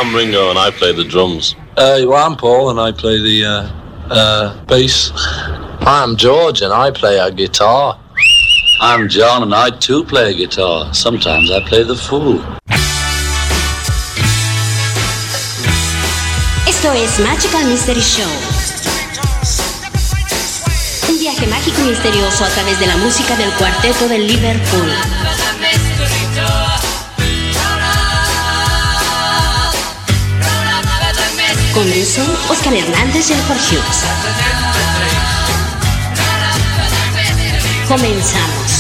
I'm Ringo and I play the drums. Well, I'm Paul and I play the bass. I'm George and I play a guitar. I'm John and I too play a guitar. Sometimes I play the fool. Esto es Magical Mystery Show. Un viaje mágico y misterioso a través de la música del cuarteto de Liverpool. Conducen Oscar Hernández y el Jorge Hughes. Comenzamos.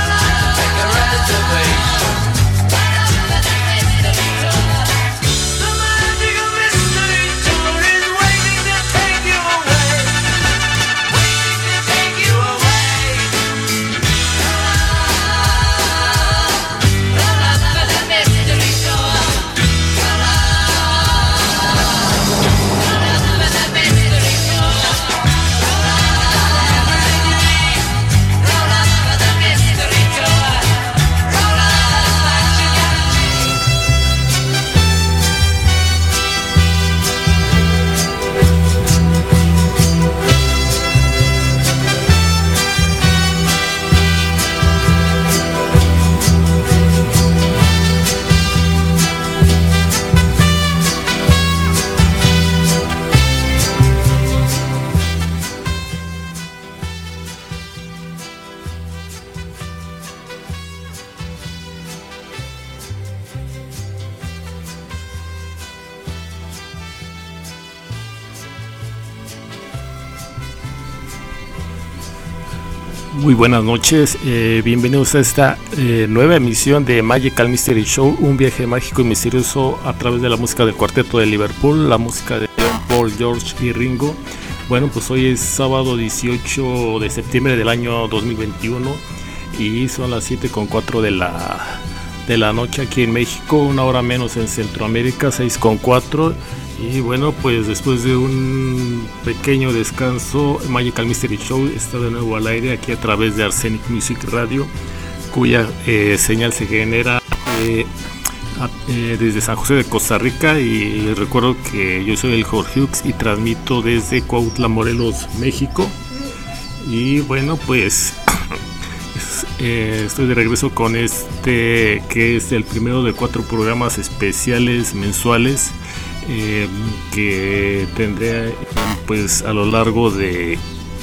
Muy buenas noches, bienvenidos a esta nueva emisión de Magical Mystery Show, un viaje mágico y misterioso a través de la música del cuarteto de Liverpool, la música de Paul, George y Ringo. Bueno, pues hoy es sábado 18 de septiembre del año 2021 y son las 7:04 de la noche aquí en México, una hora menos en Centroamérica, 6:04. Y bueno, pues después de un pequeño descanso, Magical Mystery Show está de nuevo al aire aquí a través de Arsenic Music Radio, cuya señal se genera desde San José de Costa Rica. Y les recuerdo que yo soy el Jorge Hughes y transmito desde Cuautla, Morelos, México. Y bueno, pues estoy de regreso con este, que es el primero de 4 programas especiales mensuales que tendré pues a lo largo de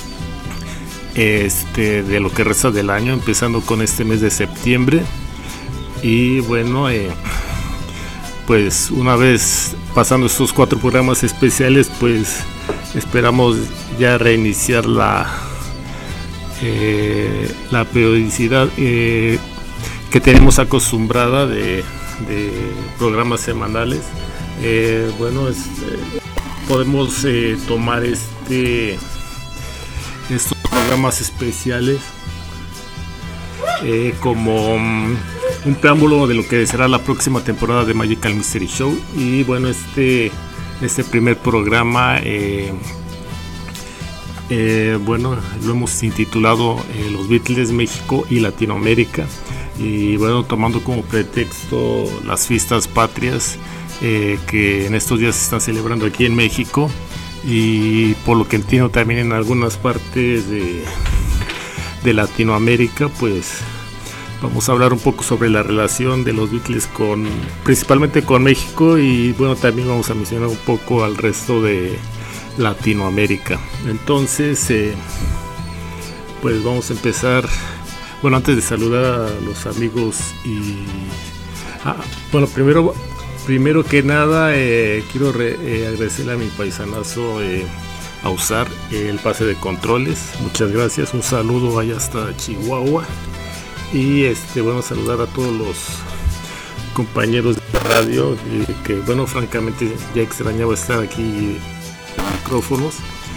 lo que resta del año, empezando con este mes de septiembre. Y bueno, pues una vez pasando estos 4 programas especiales, pues esperamos ya reiniciar la periodicidad que tenemos acostumbrada de programas semanales. Bueno, podemos tomar estos programas especiales como un preámbulo de lo que será la próxima temporada de Magical Mystery Show. Y bueno, este primer programa bueno, lo hemos intitulado Los Beatles, México y Latinoamérica, y bueno, tomando como pretexto las fiestas patrias que en estos días se están celebrando aquí en México, y por lo que entiendo también en algunas partes de Latinoamérica. Pues vamos a hablar un poco sobre la relación de los Beatles principalmente con México, y bueno, también vamos a mencionar un poco al resto de Latinoamérica. Entonces pues vamos a empezar. Bueno, antes de saludar a los amigos bueno, primero que nada quiero agradecerle a mi paisanazo a usar el pase de controles. Muchas gracias, un saludo allá hasta Chihuahua. Y bueno, saludar a todos los compañeros de la radio, que bueno, francamente ya extrañaba estar aquí en micrófonos.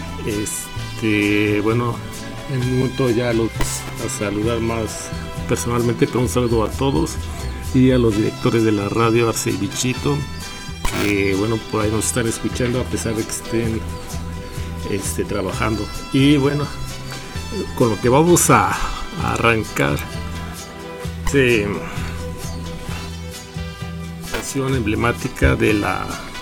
Bueno, en un momento ya los a saludar más personalmente, pero un saludo a todos, y a los directores de la radio, Arce y Bichito, que bueno, por ahí nos están escuchando a pesar de que estén trabajando. Y bueno, con lo que vamos a arrancar, canción emblemática de la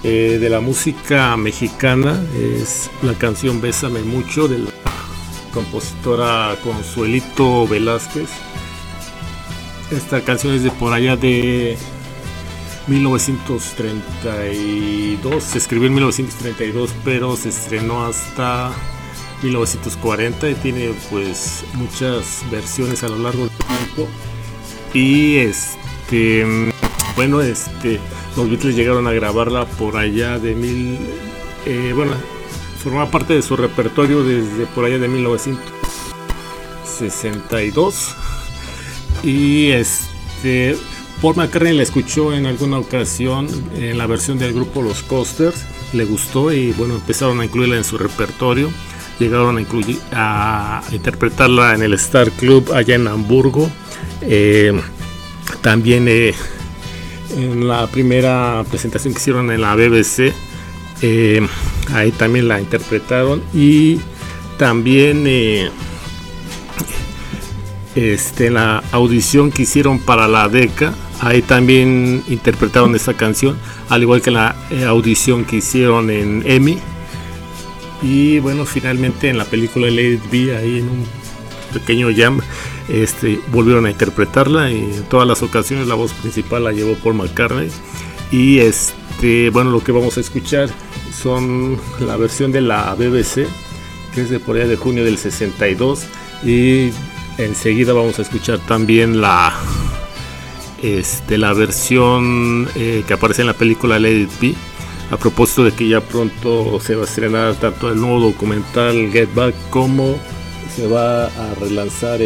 de la música mexicana es la canción Bésame Mucho de la compositora Consuelito Velázquez. Esta canción es de por allá de 1932, se escribió en 1932, pero se estrenó hasta 1940 y tiene pues muchas versiones a lo largo del tiempo. Y los Beatles llegaron a grabarla por allá de formaba parte de su repertorio desde por allá de 1962. Y Paul McCartney la escuchó en alguna ocasión en la versión del grupo Los Coasters, le gustó y bueno, empezaron a incluirla en su repertorio. Llegaron a interpretarla en el Star Club allá en Hamburgo. También en la primera presentación que hicieron en la BBC, ahí también la interpretaron. Y también en la audición que hicieron para la Decca, ahí también interpretaron esta canción, al igual que en la audición que hicieron en Emmy. Y bueno, finalmente en la película Let It Be, ahí en un pequeño jam, volvieron a interpretarla, y en todas las ocasiones la voz principal la llevó Paul McCartney. Y bueno, lo que vamos a escuchar son la versión de la BBC, que es de por allá de junio del 62, y enseguida vamos a escuchar también la versión que aparece en la película Let It Be. A propósito de que ya pronto se va a estrenar tanto el nuevo documental Get Back como se va a relanzar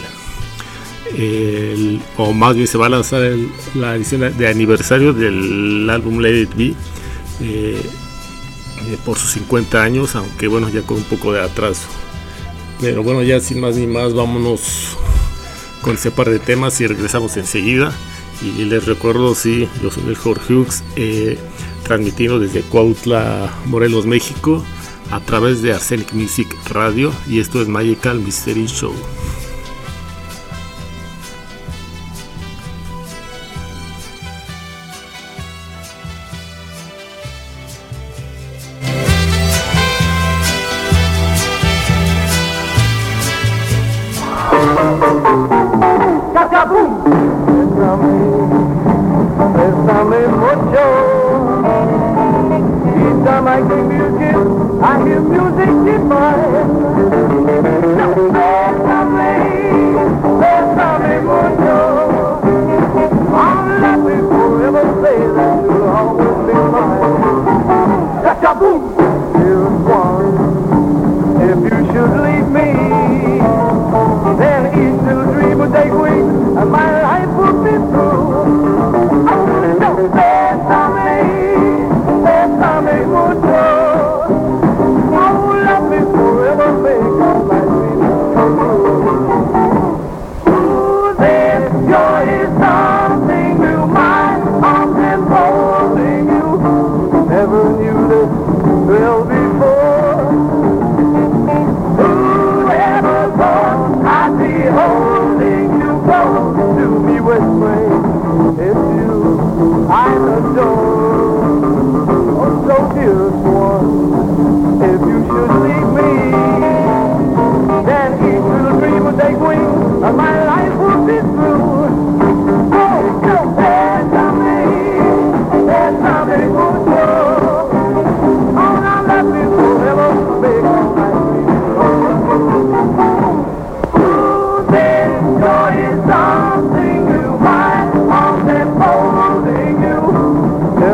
o más bien se va a lanzar la edición de aniversario del álbum Let It Be por sus 50 años, aunque bueno, ya con un poco de atraso. Pero bueno, ya sin más ni más, vámonos con ese par de temas y regresamos enseguida. Y les recuerdo, sí, yo soy el Jorge Hughes, transmitiendo desde Cuautla, Morelos, México, a través de Arsenic Music Radio, y esto es Magical Mystery Show. Bésame mucho, each time I hear music, I hear music divine. Bésame mucho, I'll let me forever say that you'll always be mine. Cha-cha-boom! Here's one, if you should leave me, then each little dream will take wings, and my life will be through. Bésame mucho, oh, let me forever make all my dreams come true. Ooh, this joy is something new, my arms enfolding you. Never knew this thrill before. Who ever thought I'd be holding you close to me, whispering, it's you I adore. Oh, so dearest one, if you should leave me, then each little dream will take wing, and my life will be through. Oh, so bésame mucho. Oh, now let me forever make all my dreams come true. Ooh, this joy is something new, my arms enfolding you.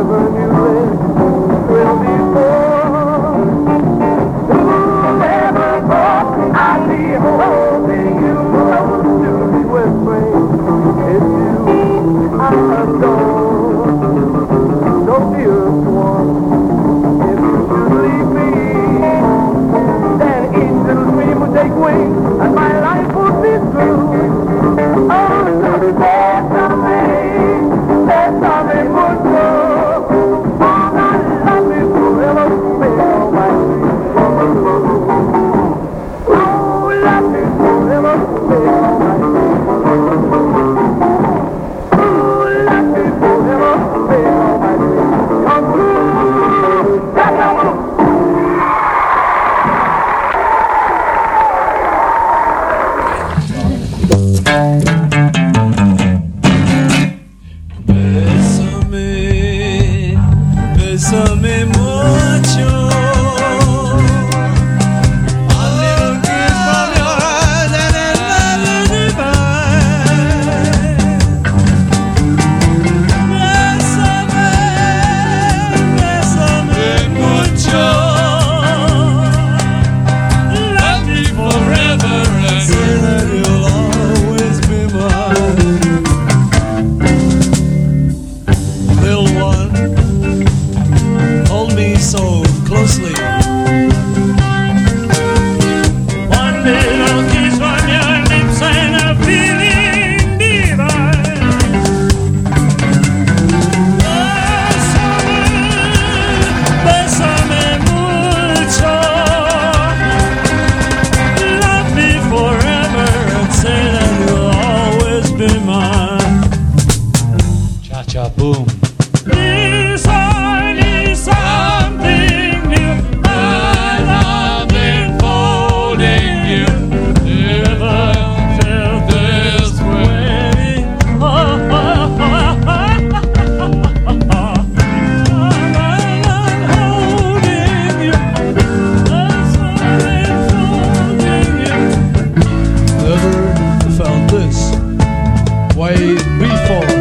before.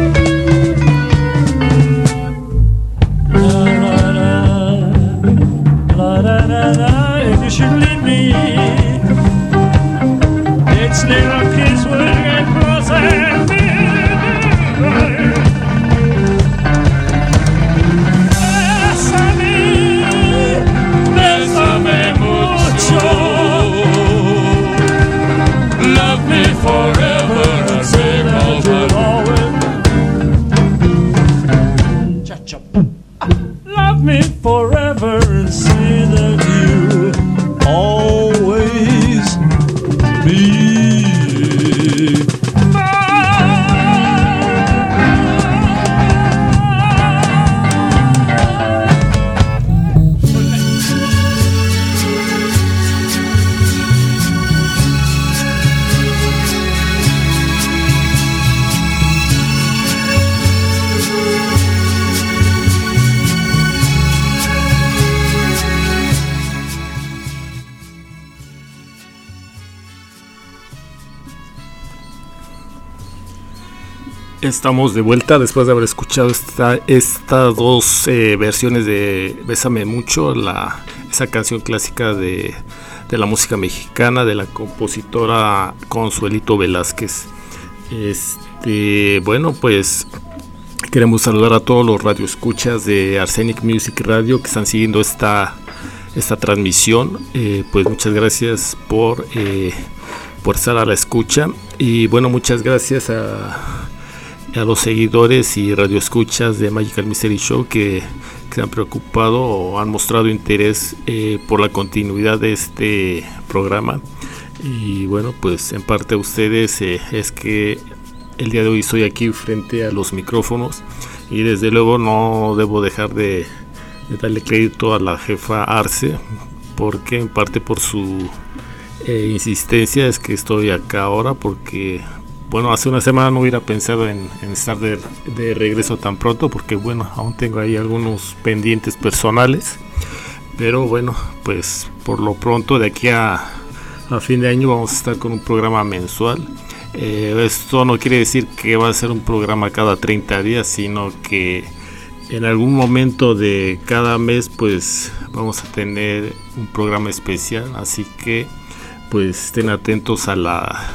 If you should leave me, it's little kids will get cross and bésame mucho, love me forever and say that you'll always love me forever and say that you always be Estamos de vuelta después de haber escuchado estas dos versiones de Bésame Mucho, esa canción clásica de la música mexicana de la compositora Consuelito Velázquez. Bueno, pues queremos saludar a todos los radioescuchas de Arsenic Music Radio que están siguiendo esta transmisión. Pues muchas gracias por estar a la escucha, y bueno, muchas gracias a los seguidores y radioescuchas de Magical Mystery Show que se han preocupado o han mostrado interés por la continuidad de este programa. Y bueno, pues en parte a ustedes es que el día de hoy estoy aquí frente a los micrófonos, y desde luego no debo dejar de darle crédito a la jefa Arce, porque en parte por su insistencia es que estoy acá ahora, porque bueno, hace una semana no hubiera pensado en estar de regreso tan pronto, porque bueno, aún tengo ahí algunos pendientes personales, pero bueno, pues por lo pronto de aquí a fin de año vamos a estar con un programa mensual. Esto no quiere decir que va a ser un programa cada 30 días, sino que en algún momento de cada mes pues vamos a tener un programa especial, así que pues estén atentos a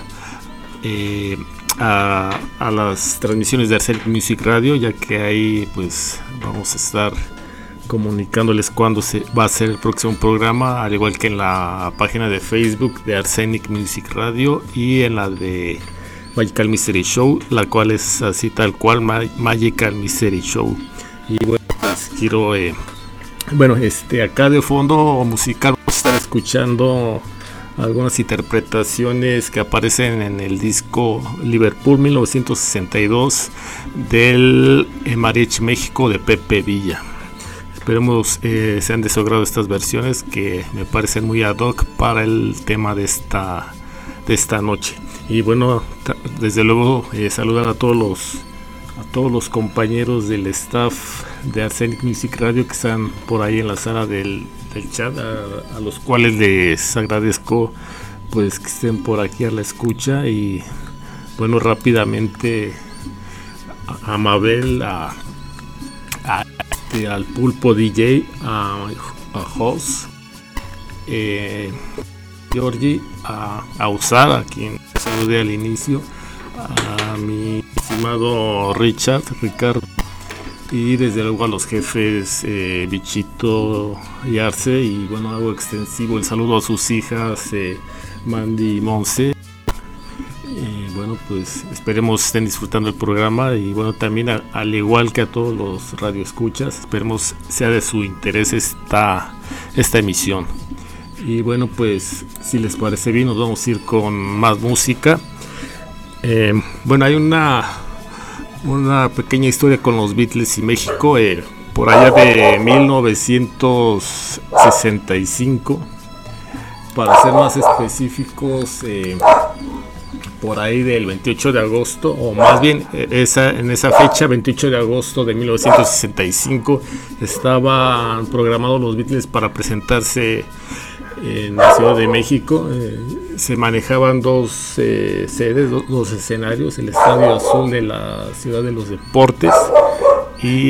las transmisiones de Arsenic Music Radio, ya que ahí pues vamos a estar comunicándoles cuándo se va a ser el próximo programa, al igual que en la página de Facebook de Arsenic Music Radio y en la de Magical Mystery Show, la cual es así tal cual, Magical Mystery Show. Y bueno, pues quiero acá de fondo musical vamos a estar escuchando algunas interpretaciones que aparecen en el disco Liverpool 1962 del Mariachi México de Pepe Villa. Esperemos sean de su agrado estas versiones, que me parecen muy ad hoc para el tema de esta noche. Y bueno, desde luego saludar a todos los compañeros del staff de Arsenic Music Radio que están por ahí en la sala del chat, a los cuales les agradezco pues que estén por aquí a la escucha. Y bueno, rápidamente a Mabel, al Pulpo DJ, a Jos, Georgie, a Usar, a quien saludé al inicio, a mi estimado Ricardo, y desde luego a los jefes Bichito y Arce. Y bueno, hago extensivo el saludo a sus hijas Mandy y Monse. Bueno, pues esperemos estén disfrutando el programa, y bueno, también al igual que a todos los radioescuchas, esperemos sea de su interés esta emisión. Y bueno, pues si les parece bien, nos vamos a ir con más música. Bueno, hay una pequeña historia con los Beatles y México, por allá de 1965, para ser más específicos, por ahí del 28 de agosto, o más bien en esa fecha, 28 de agosto de 1965, estaban programados los Beatles para presentarse en la Ciudad de México. Se manejaban dos sedes, dos escenarios: el Estadio Azul de la Ciudad de los Deportes y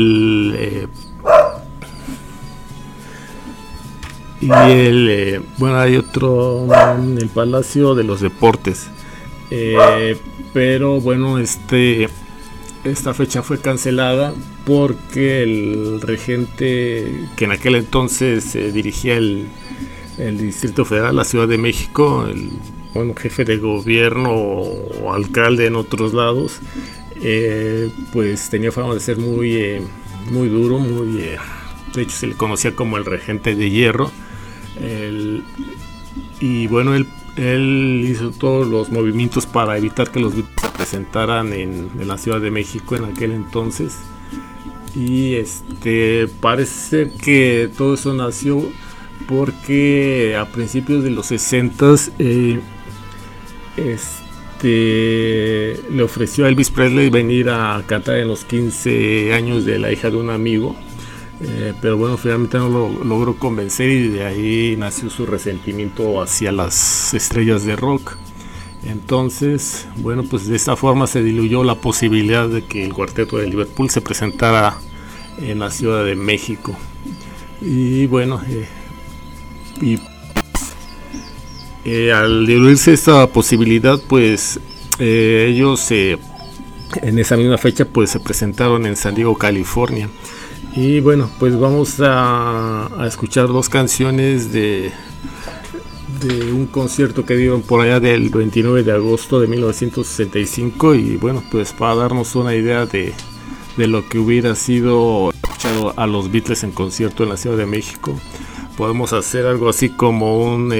hay otro, el Palacio de los Deportes. Pero bueno, esta fecha fue cancelada porque el regente que en aquel entonces dirigía el Distrito Federal, la Ciudad de México, el jefe de gobierno o alcalde en otros lados, pues tenía fama de ser muy duro, de hecho se le conocía como el regente de hierro. Y bueno, él hizo todos los movimientos para evitar que los Beatles se presentaran en la Ciudad de México en aquel entonces. Y parece que todo eso nació porque a principios de los 60s le ofreció a Elvis Presley venir a cantar en los 15 años de la hija de un amigo. Pero bueno, finalmente no lo logró convencer y de ahí nació su resentimiento hacia las estrellas de rock. Entonces, bueno, pues de esta forma se diluyó la posibilidad de que el cuarteto de Liverpool se presentara en la Ciudad de México. Y bueno, al diluirse esta posibilidad, pues ellos en esa misma fecha pues se presentaron en San Diego, California. Y bueno, pues vamos a escuchar dos canciones de un concierto que dieron por allá del 29 de agosto de 1965. Y bueno, pues para darnos una idea de lo que hubiera sido escuchado a los Beatles en concierto en la Ciudad de México, podemos hacer algo así como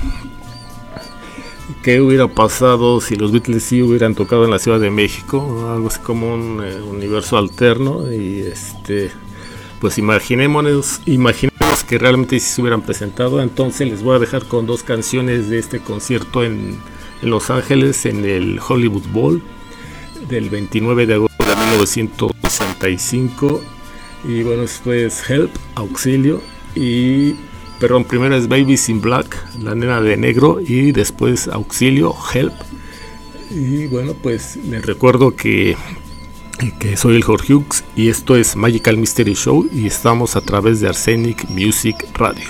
¿qué hubiera pasado si los Beatles sí hubieran tocado en la Ciudad de México? Algo así como un universo alterno. Y pues imaginemos que realmente sí se hubieran presentado. Entonces les voy a dejar con dos canciones de este concierto en Los Ángeles, en el Hollywood Bowl del 29 de agosto de 1965. Y bueno, esto es Help, Auxilio, primero es Babies in Black, la nena de negro, y después Auxilio, Help. Y bueno, pues les recuerdo que soy el Jorge Hughes y esto es Magical Mystery Show y estamos a través de Arsenic Music Radio.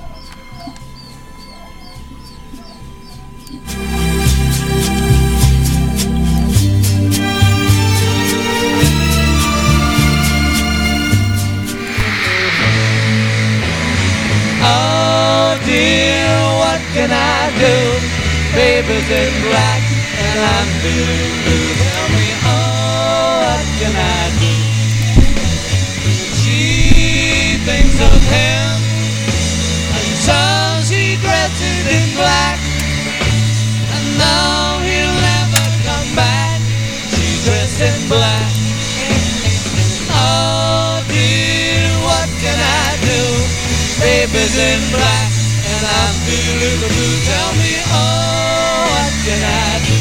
Oh dear, what can I do? Baby's in black and I'm feeling blue. Tell me, what can I do? She thinks of him, and so she dresses in black. And no, he'll never come back. She's dressed in black. Oh dear, what can I do? Baby's in black, and I'm feeling blue. Tell me, what can I do?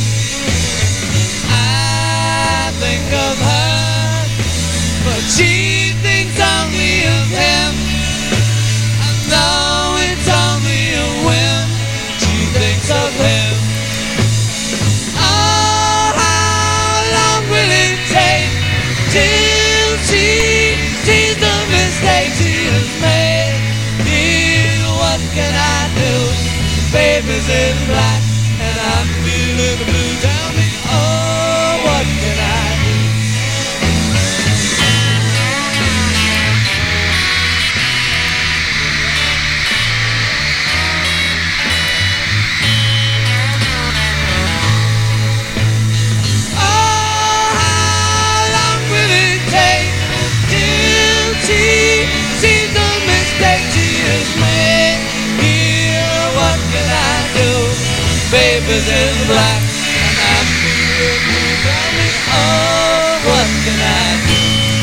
Think of her, but she thinks only of him. I know it's only a whim. She thinks of him. Oh, how long will it take till she sees the mistake she has made? Dear, what can I do? Baby's in black and I'm feeling blue. Tell me, what can I do? Baby's in black and I'm feeling blue. Tell me, what can I do?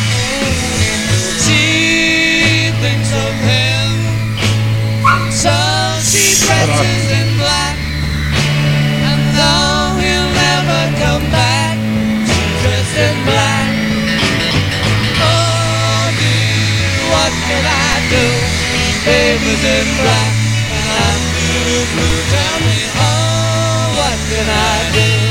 She thinks of him, so she dresses in black. And though he'll never come back, she's dressed in black. Oh dear, what can I do? Baby's in black blue, blue, tell me, oh, what can I do?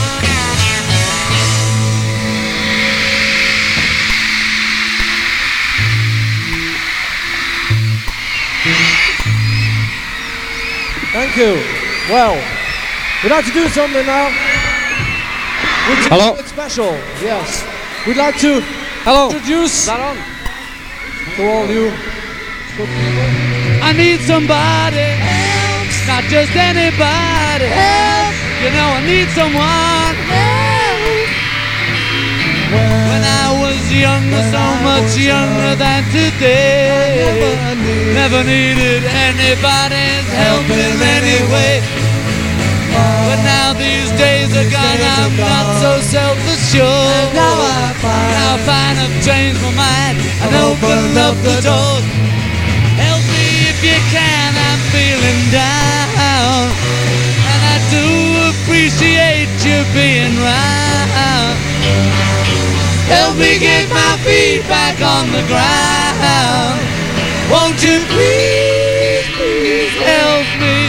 Thank you. Well, we'd like to do something now. Hello. Special, yes. We'd like to introduce to all you good people. I need somebody else, not just anybody else. You know I need someone else. When I was younger, so much younger than today, never needed anybody's help in any way. But now these days are gone, I'm not so self-assured. Now I find I've changed my mind and opened up the door. Help me if you can, I'm feeling down, and I do appreciate you being round. Help me get my feet back on the ground. Won't you please, please help me?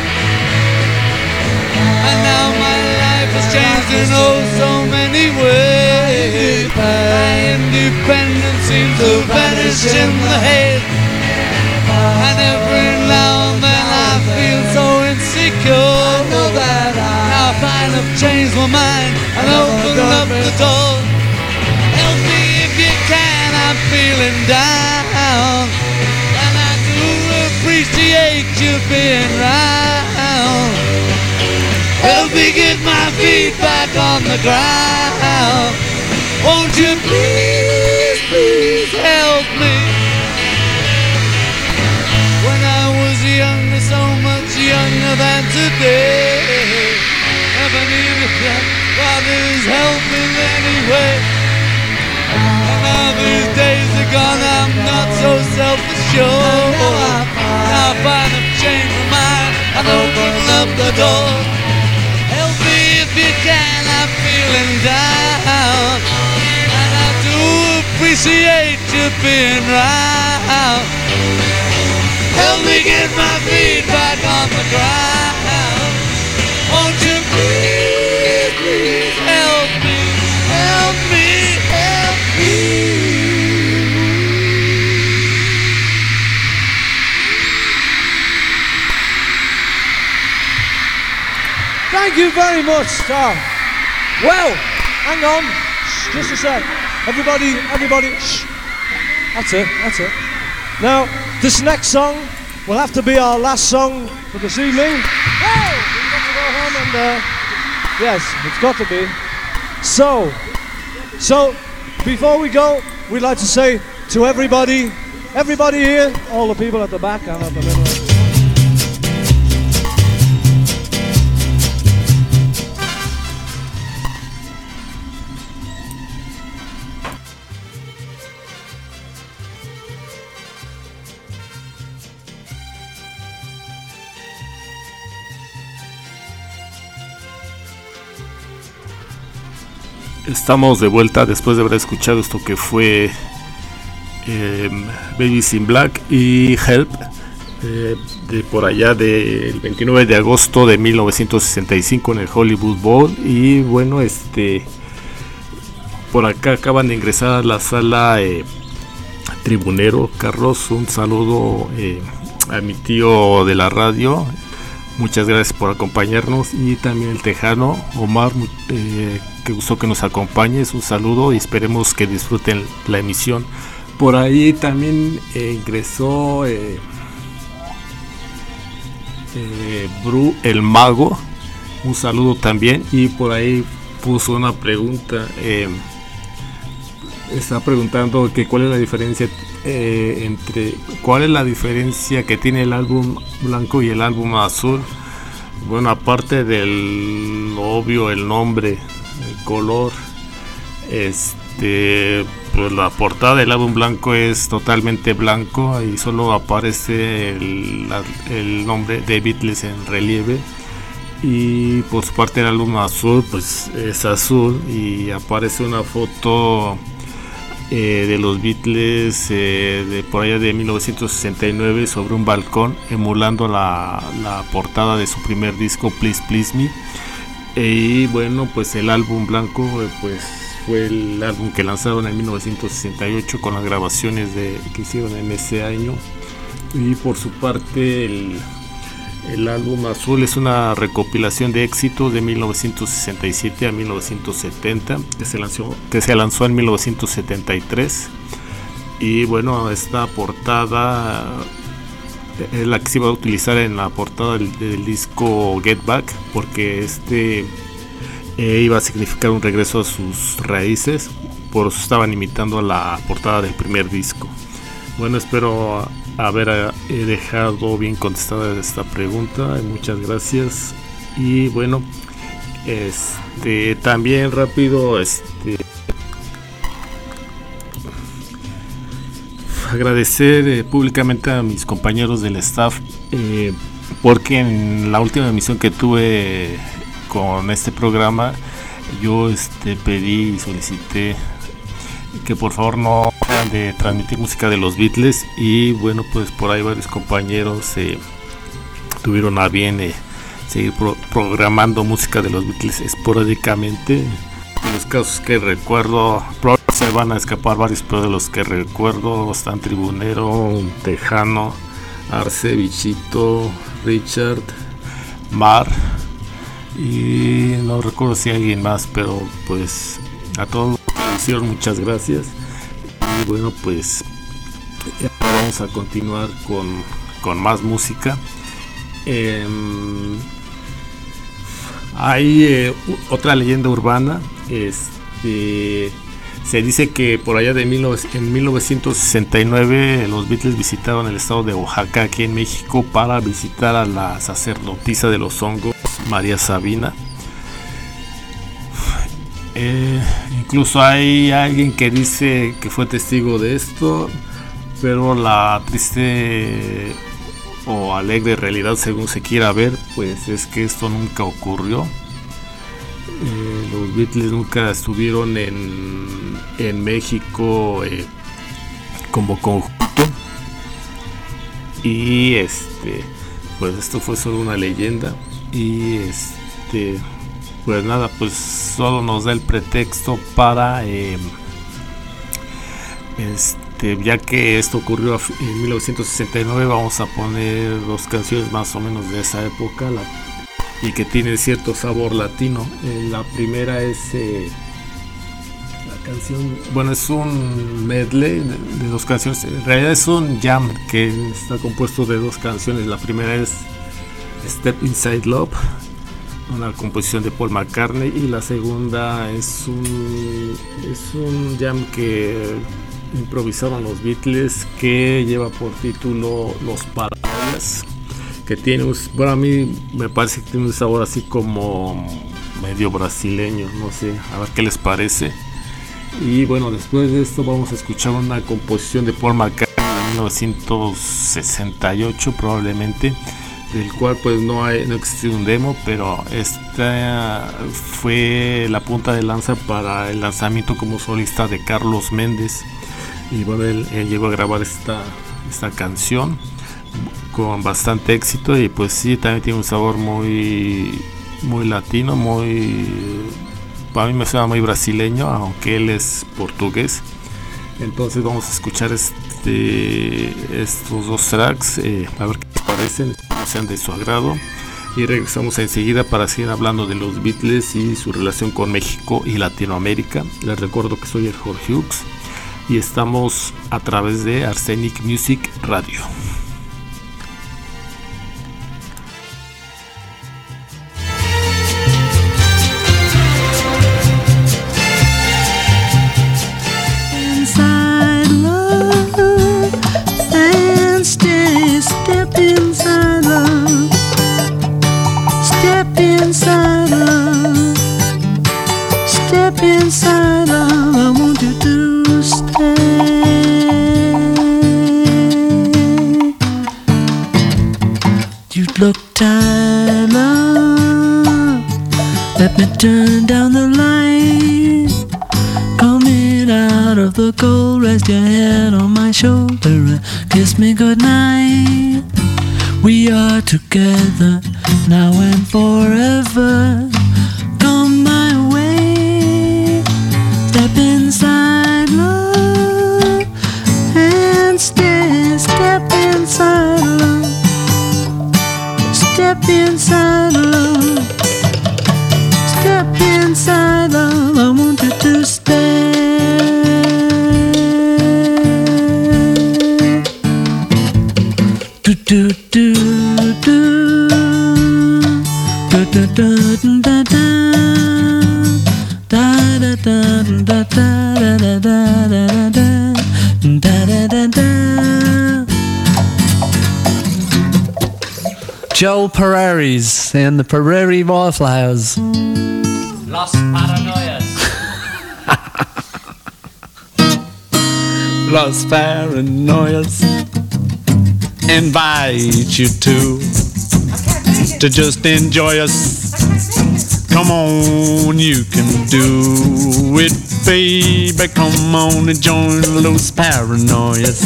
And now my life has changed in oh so many ways. My independence seems to vanish in the haze. And every now and then I feel so insecure. Now I find I've changed my mind and opened up the door. Help me if you can, I'm feeling down, and I do appreciate you being round. Help me get my feet back on the ground. Won't you please, please help me? When I was younger, so much younger than today, never needed anybody's help in any way. And now these days are gone, I'm not so self-assured. Now I find I've changed my mind and opened up the door. Help me if you can, I'm feeling down, and I do appreciate you being round. Help me get my feet back on the ground. Won't you please, please help me, help me, help me. Thank you very much, sir. Well, hang on, just a sec. Everybody, shh. That's it. Now, this next song will have to be our last song for this evening. We've got to go home and, yes, it's got to be. So, before we go, we'd like to say to everybody here, all the people at the back and at the middle. Estamos de vuelta después de haber escuchado esto que fue Babies in Black y Help, de por allá del 29 de agosto de 1965 en el Hollywood Bowl. Y bueno, por acá acaban de ingresar a la sala Tribunero. Carlos, un saludo a mi tío de la radio, muchas gracias por acompañarnos. Y también el Tejano Omar, que gustó que nos acompañes, un saludo y esperemos que disfruten la emisión. Por ahí también ingresó Bru el Mago, un saludo también. Y por ahí puso una pregunta, está preguntando que cuál es la diferencia cuál es la diferencia que tiene el álbum blanco y el álbum azul. Bueno, aparte del obvio, el nombre, el color, pues la portada del álbum blanco es totalmente blanco y solo aparece el nombre de Beatles en relieve. Y por su parte el álbum azul pues es azul y aparece una foto de los Beatles de por allá de 1969 sobre un balcón, emulando la portada de su primer disco Please Please Me. Y bueno, pues el álbum blanco pues fue el álbum que lanzaron en 1968 con las grabaciones que hicieron en ese año. Y por su parte el álbum azul es una recopilación de éxitos de 1967 a 1970 que se lanzó en 1973. Y bueno, esta portada es la que se iba a utilizar en la portada del disco Get Back, porque iba a significar un regreso a sus raíces, por eso estaban imitando la portada del primer disco. Bueno, espero haber dejado bien contestada esta pregunta, muchas gracias. Y bueno, también rápido, agradecer públicamente a mis compañeros del staff, porque en la última emisión que tuve con este programa yo pedí y solicité que por favor no dejen de transmitir música de los Beatles, y bueno, pues por ahí varios compañeros tuvieron a bien seguir programando música de los Beatles esporádicamente. En los casos que recuerdo, se van a escapar varios, pero de los que recuerdo están Tribunero, Tejano, Arce, Bichito, Richard, Mar, y no recuerdo si alguien más, pero pues a todos los que hicieron muchas gracias. Y bueno, pues vamos a continuar con más música. Hay otra leyenda urbana. Se dice que por allá en 1969 los Beatles visitaron el estado de Oaxaca, aquí en México, para visitar a la sacerdotisa de los hongos, María Sabina. Incluso hay alguien que dice que fue testigo de esto, pero la triste o alegre realidad, según se quiera ver, pues es que esto nunca ocurrió. Los Beatles nunca estuvieron en México como conjunto, y pues esto fue solo una leyenda. Y pues nada, pues solo nos da el pretexto para ya que esto ocurrió en 1969, vamos a poner dos canciones más o menos de esa época y que tiene cierto sabor latino. La primera es la canción, bueno, es un medley de dos canciones, en realidad es un jam que está compuesto de dos canciones. La primera es Step Inside Love, una composición de Paul McCartney, y la segunda es un jam que improvisaron los Beatles, que lleva por título Los Paranoias, que tiene, bueno, a mí me parece que tiene un sabor así como medio brasileño, no sé, a ver qué les parece. Y bueno, después de esto vamos a escuchar una composición de Paul McCartney de 1968 probablemente, del cual pues no existe un demo, pero esta fue la punta de lanza para el lanzamiento como solista de Carlos Méndez. Y bueno, él llegó a grabar esta canción con bastante éxito, y pues sí, también tiene un sabor muy latino, para mí me suena muy brasileño, aunque él es portugués. Entonces vamos a escuchar estos dos tracks, a ver qué les parecen, espero sean de su agrado, y regresamos enseguida para seguir hablando de los Beatles y su relación con México y Latinoamérica. Les recuerdo que soy el Jorge Hughes y estamos a través de Arsenic Music Radio. Inside love, I want you to stay. out of the cold, rest your head on my shoulder and kiss me goodnight. We are together now and forever. Come my way, step inside love and step inside love. Step inside love. Step inside love. I want you to stay. Do do do do do do do da da da da da da da da da da da da. Joe Perreri's and the Prairie Wallflowers. Los Paranoias. Los Paranoias invite you to just enjoy us. Come on, you can do it, baby. Come on and join Los Paranoias.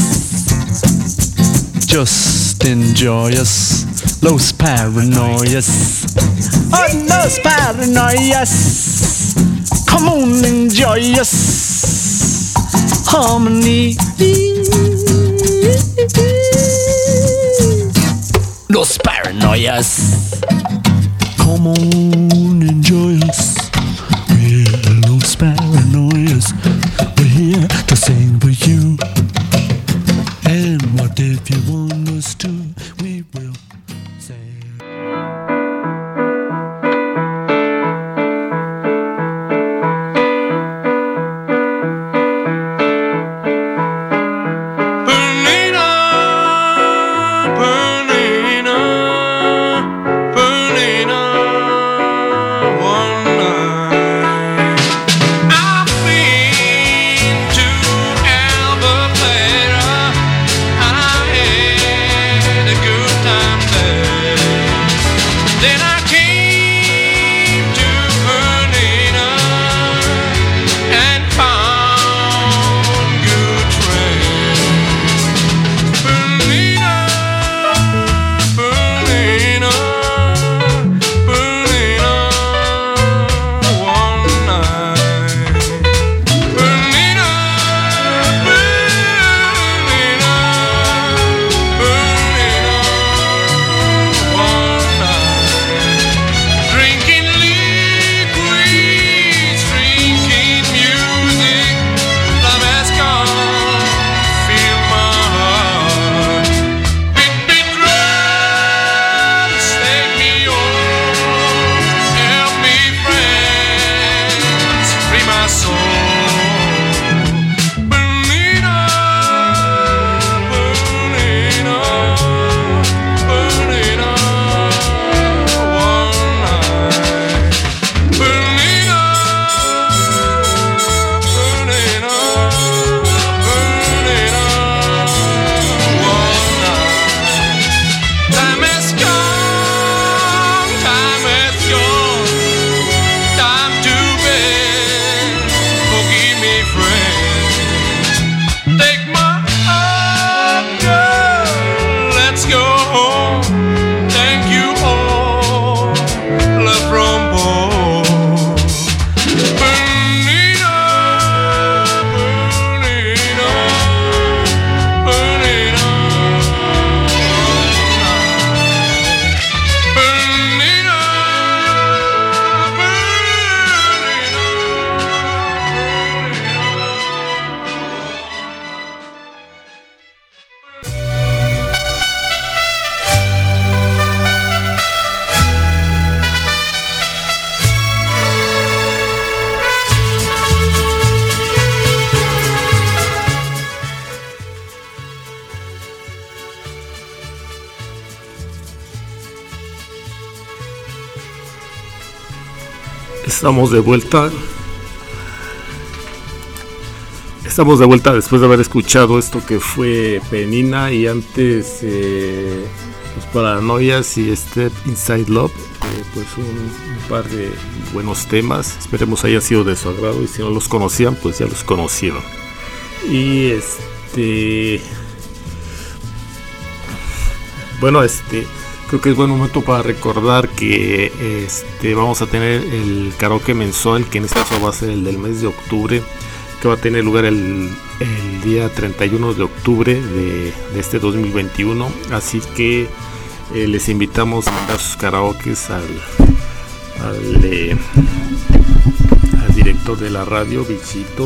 Just enjoy us. Los Paranoias. Oh, Los Paranoias. Come on, enjoy us. Harmony. Los Paranoias. Come on, enjoy us. We're Los Paranoias. We're here to sing for you. And what if you want us to? We will say. Estamos de vuelta. Estamos de vuelta después de haber escuchado esto que fue Penina y antes Los Paranoias y Step Inside Love. Pues un par de buenos temas. Esperemos hayan sido de su agrado y si no los conocían, pues ya los conocieron. Y bueno, creo que es buen momento para recordar que vamos a tener el karaoke mensual, que en este caso va a ser el del mes de octubre, que va a tener lugar el día 31 de octubre de este 2021. Así que les invitamos a mandar sus karaokes al director de la radio, Bichito.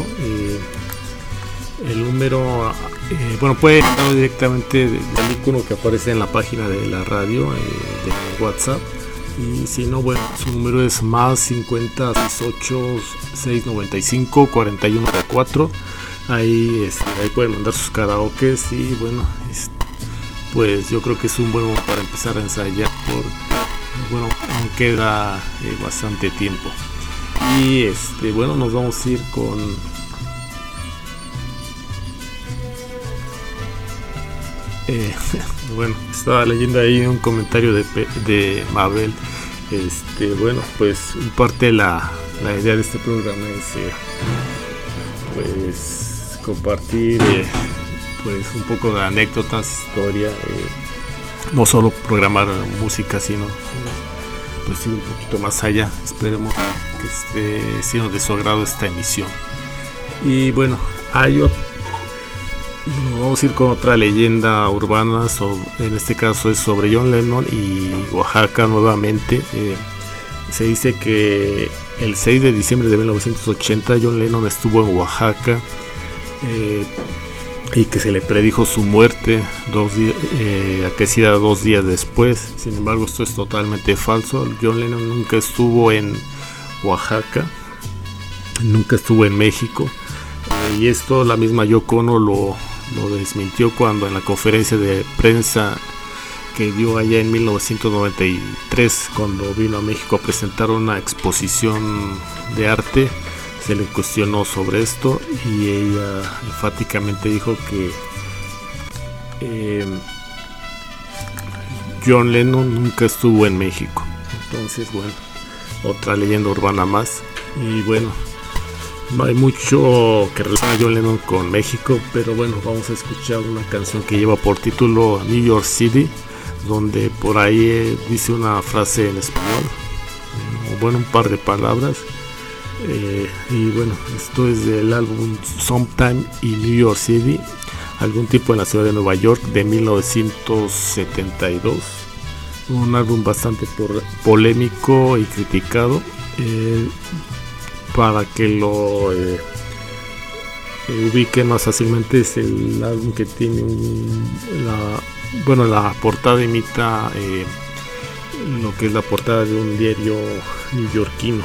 El número, puede entrar directamente del icono que aparece en la página de la radio, de WhatsApp. Y si no, su número es más 50 68 695 41 4. Ahí pueden mandar sus karaokes. Y pues yo creo que es un buen momento para empezar a ensayar, porque aún queda bastante tiempo. Y nos vamos a ir con estaba leyendo ahí un comentario de Mabel. Pues en parte la idea de este programa es compartir un poco de anécdotas, historia, no solo programar música, sino ir un poquito más allá. Esperemos que esté siendo de su agrado esta emisión. Y vamos a ir con otra leyenda urbana, en este caso es sobre John Lennon y Oaxaca nuevamente. Se dice que el 6 de diciembre de 1980 John Lennon estuvo en Oaxaca y que se le predijo su muerte aquecida 2 días después. Sin embargo, esto es totalmente falso. John Lennon nunca estuvo en Oaxaca, nunca estuvo en México, y esto la misma Yoko Ono lo desmintió cuando en la conferencia de prensa que dio allá en 1993, cuando vino a México a presentar una exposición de arte. Se le cuestionó sobre esto y ella enfáticamente dijo que John Lennon nunca estuvo en México. Entonces, otra leyenda urbana más. Y no hay mucho que relaciona a John Lennon con México, pero vamos a escuchar una canción que lleva por título New York City, donde por ahí dice una frase en español, un par de palabras. Esto es del álbum Sometime in New York City, algún tiempo en la ciudad de Nueva York, de 1972. Un álbum bastante polémico y criticado. Para que lo ubiquen más fácilmente, es el álbum que tiene la portada imita lo que es la portada de un diario neoyorquino.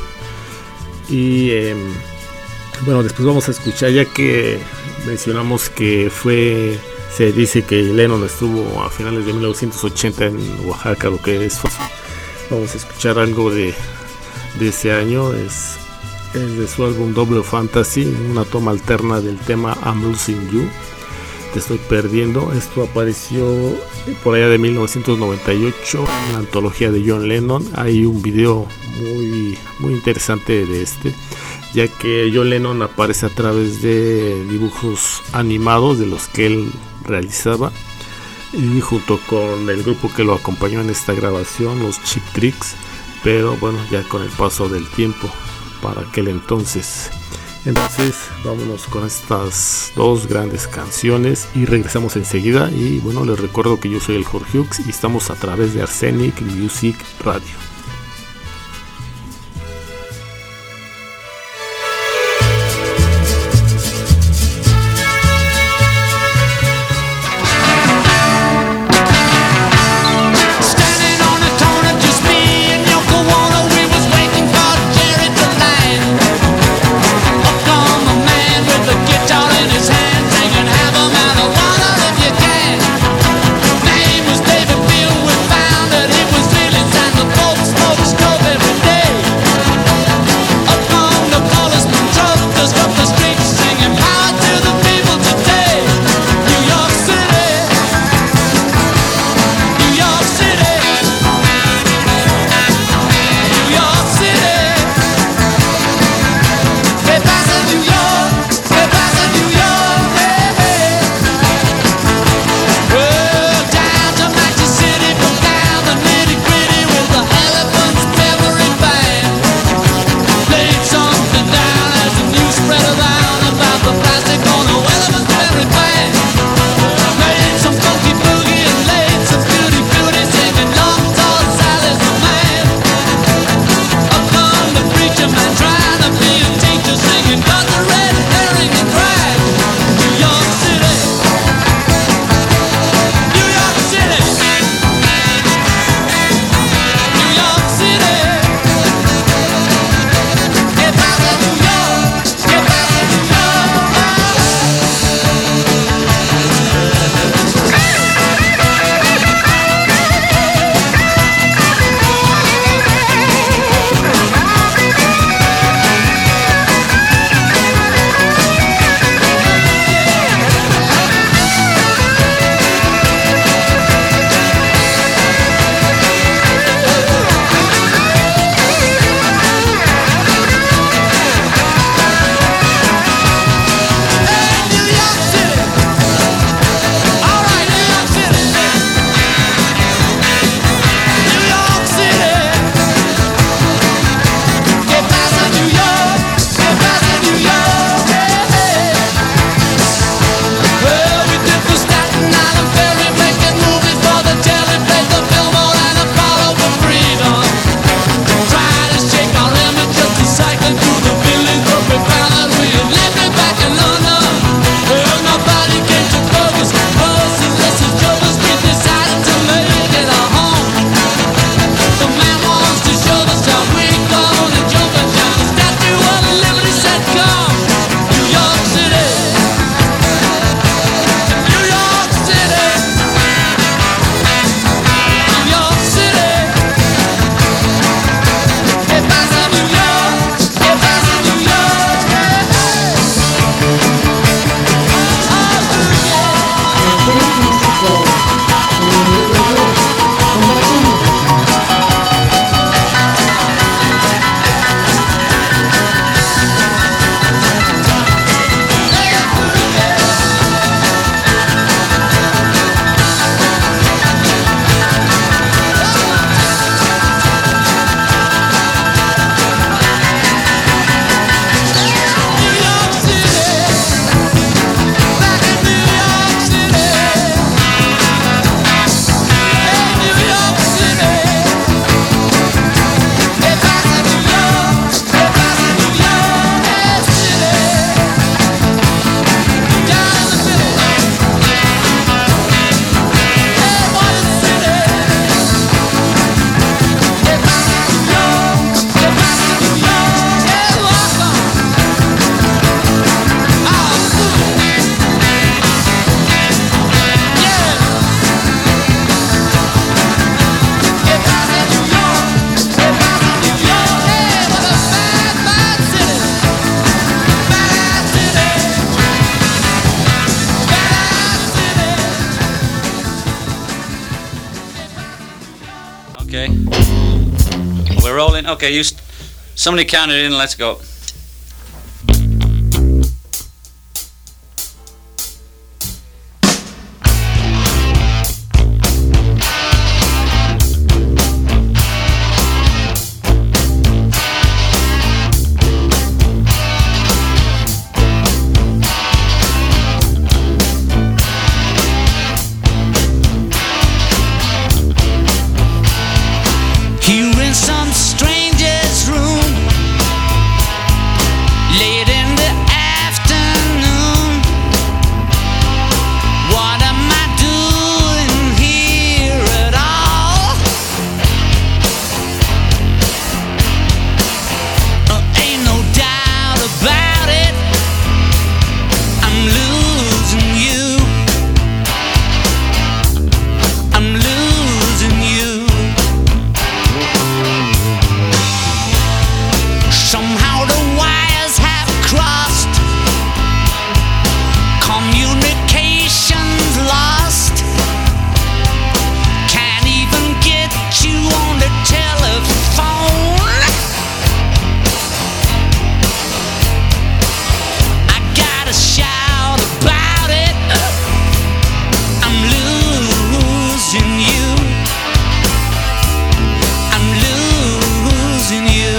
Y después vamos a escuchar, ya que mencionamos que se dice que Lennon estuvo a finales de 1980 en Oaxaca, lo que es fácil. Vamos a escuchar algo de ese año. Es de su álbum Double Fantasy, una toma alterna del tema I'm Losing You, Te Estoy Perdiendo. Esto apareció por allá de 1998 en la antología de John Lennon. Hay un video muy, muy interesante de ya que John Lennon aparece a través de dibujos animados de los que él realizaba, y junto con el grupo que lo acompañó en esta grabación, los Cheap Tricks, pero ya con el paso del tiempo para aquel entonces. Entonces vámonos con estas dos grandes canciones y regresamos enseguida. Y les recuerdo que yo soy el Jorge Hux y estamos a través de Arsenic Music Radio. Folks rolling? Okay, somebody count it in, let's go. Here in some stranger's room, late in the afternoon. What am I doing here at all? Ain't no doubt about it, I'm losing you. I'm losing you. Somehow the wires have crossed, communication's lost. Can't even get you on the telephone. I gotta shout about it, I'm losing you. I'm losing you.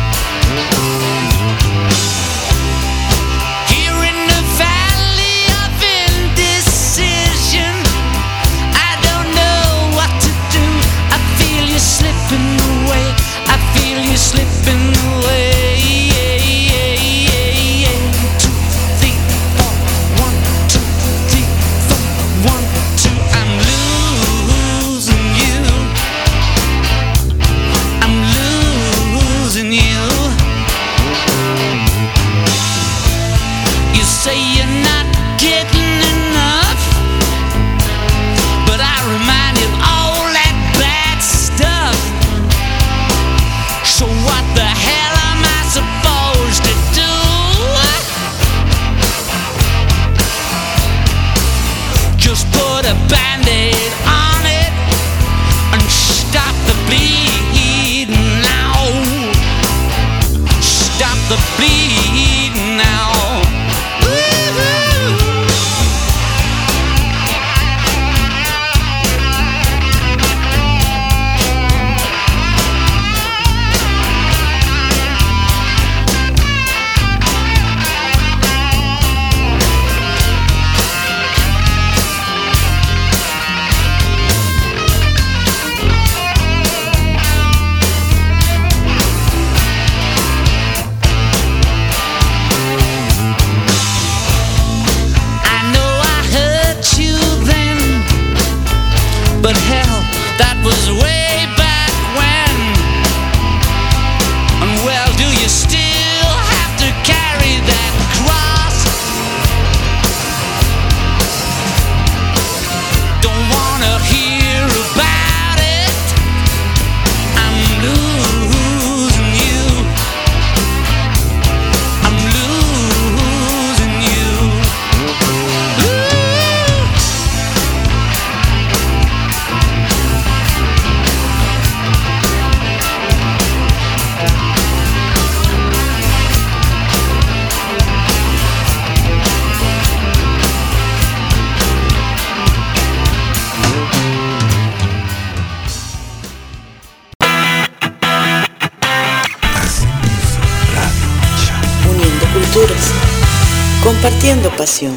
Here in the valley of indecision, I don't know what to do. I feel you slipping away. I feel you slipping away. 2, 3, 4, 1, 2, 3, 4, 1, 2. I'm losing you. I'm losing you. You say you're not getting enough, but I remind you of all that bad stuff. So what the hell am I supposed to do? Just put a band-aid on it and stop the bleeding now. Stop the bleeding now. I know I hurt you then, but hell, that was way back when. And well, do you still have to carry that cross? Don't wanna hear about it. I'm losing you. I'm losing you. Uniendo culturas, compartiendo pasión.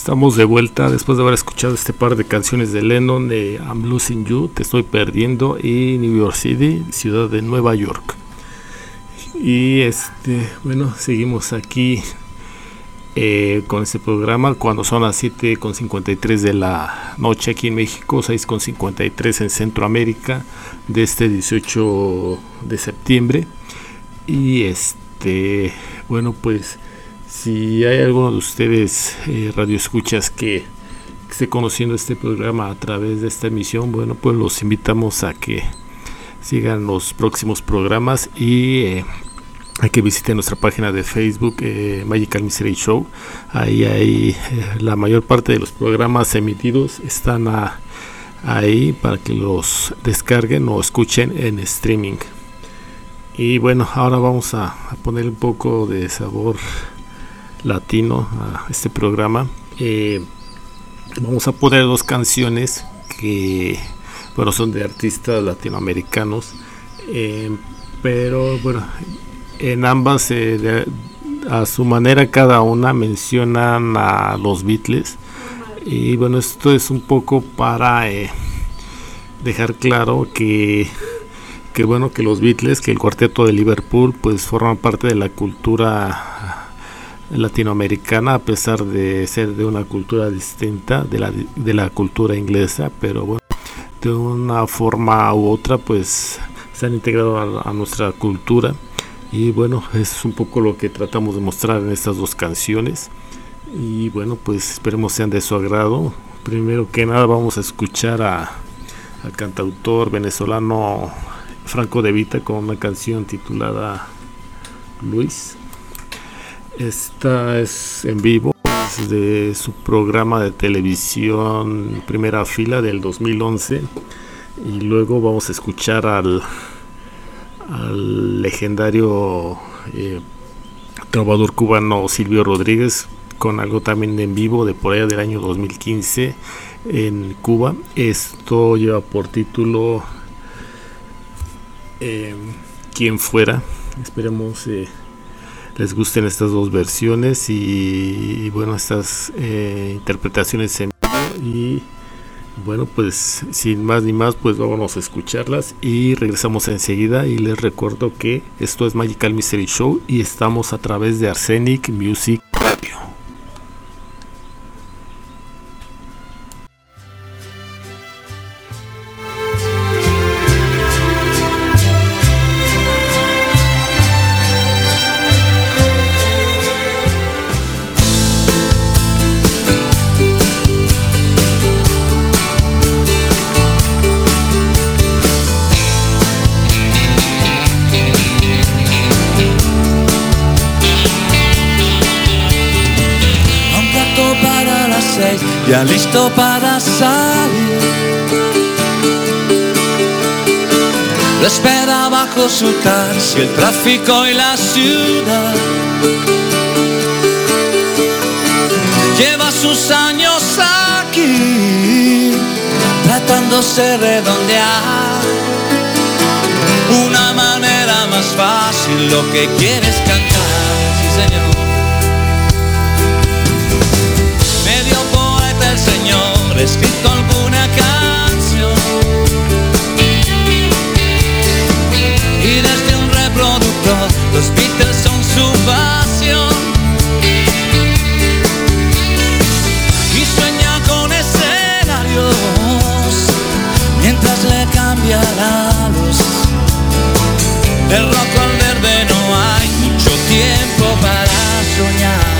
Estamos de vuelta después de haber escuchado este par de canciones de Lennon, de I'm Losing You, Te Estoy Perdiendo, y New York City, ciudad de Nueva York. Y bueno, seguimos aquí con este programa cuando son las 7:53 de la noche aquí en México, 6:53 en Centroamérica, de este 18 de septiembre. Y bueno, pues si hay alguno de ustedes radioescuchas que esté conociendo este programa a través de esta emisión, bueno, pues los invitamos a que sigan los próximos programas y a que visiten nuestra página de Facebook, Magical Mystery Show. Ahí hay la mayor parte de los programas emitidos están ahí para que los descarguen o escuchen en streaming. Y bueno, ahora vamos a poner un poco de sabor latino a este programa. Vamos a poner dos canciones que, bueno, son de artistas latinoamericanos, pero bueno, en ambas a su manera cada una mencionan a los Beatles. Y bueno, esto es un poco para dejar claro que bueno, que los Beatles, que el cuarteto de Liverpool, pues forman parte de la cultura latinoamericana, a pesar de ser de una cultura distinta de la cultura inglesa, pero bueno, de una forma u otra pues se han integrado a nuestra cultura. Y bueno, es un poco lo que tratamos de mostrar en estas dos canciones. Y bueno, pues esperemos sean de su agrado. Primero que nada vamos a escuchar al cantautor venezolano Franco De Vita con una canción titulada Luis. Esta es en vivo, es de su programa de televisión Primera Fila del 2011. Y luego vamos a escuchar al legendario trovador cubano Silvio Rodríguez con algo también en vivo de por allá del año 2015 en Cuba. Esto lleva por título Quien Fuera. Esperemos les gusten estas dos versiones y bueno, estas interpretaciones en vivo. Y bueno, pues sin más ni más, pues vámonos a escucharlas y regresamos enseguida. Y les recuerdo que esto es Magical Mystery Show y estamos a través de Arsenic Music Radio. Ya listo para salir, lo espera bajo su taxi el tráfico y la ciudad. Lleva sus años aquí, tratándose de redondear una manera más fácil lo que quieres cantar. Sí, señor. Señor, escrito alguna canción y desde un reproductor los Beatles son su pasión y sueña con escenarios mientras le cambia la luz. Del rojo al verde no hay mucho tiempo para soñar.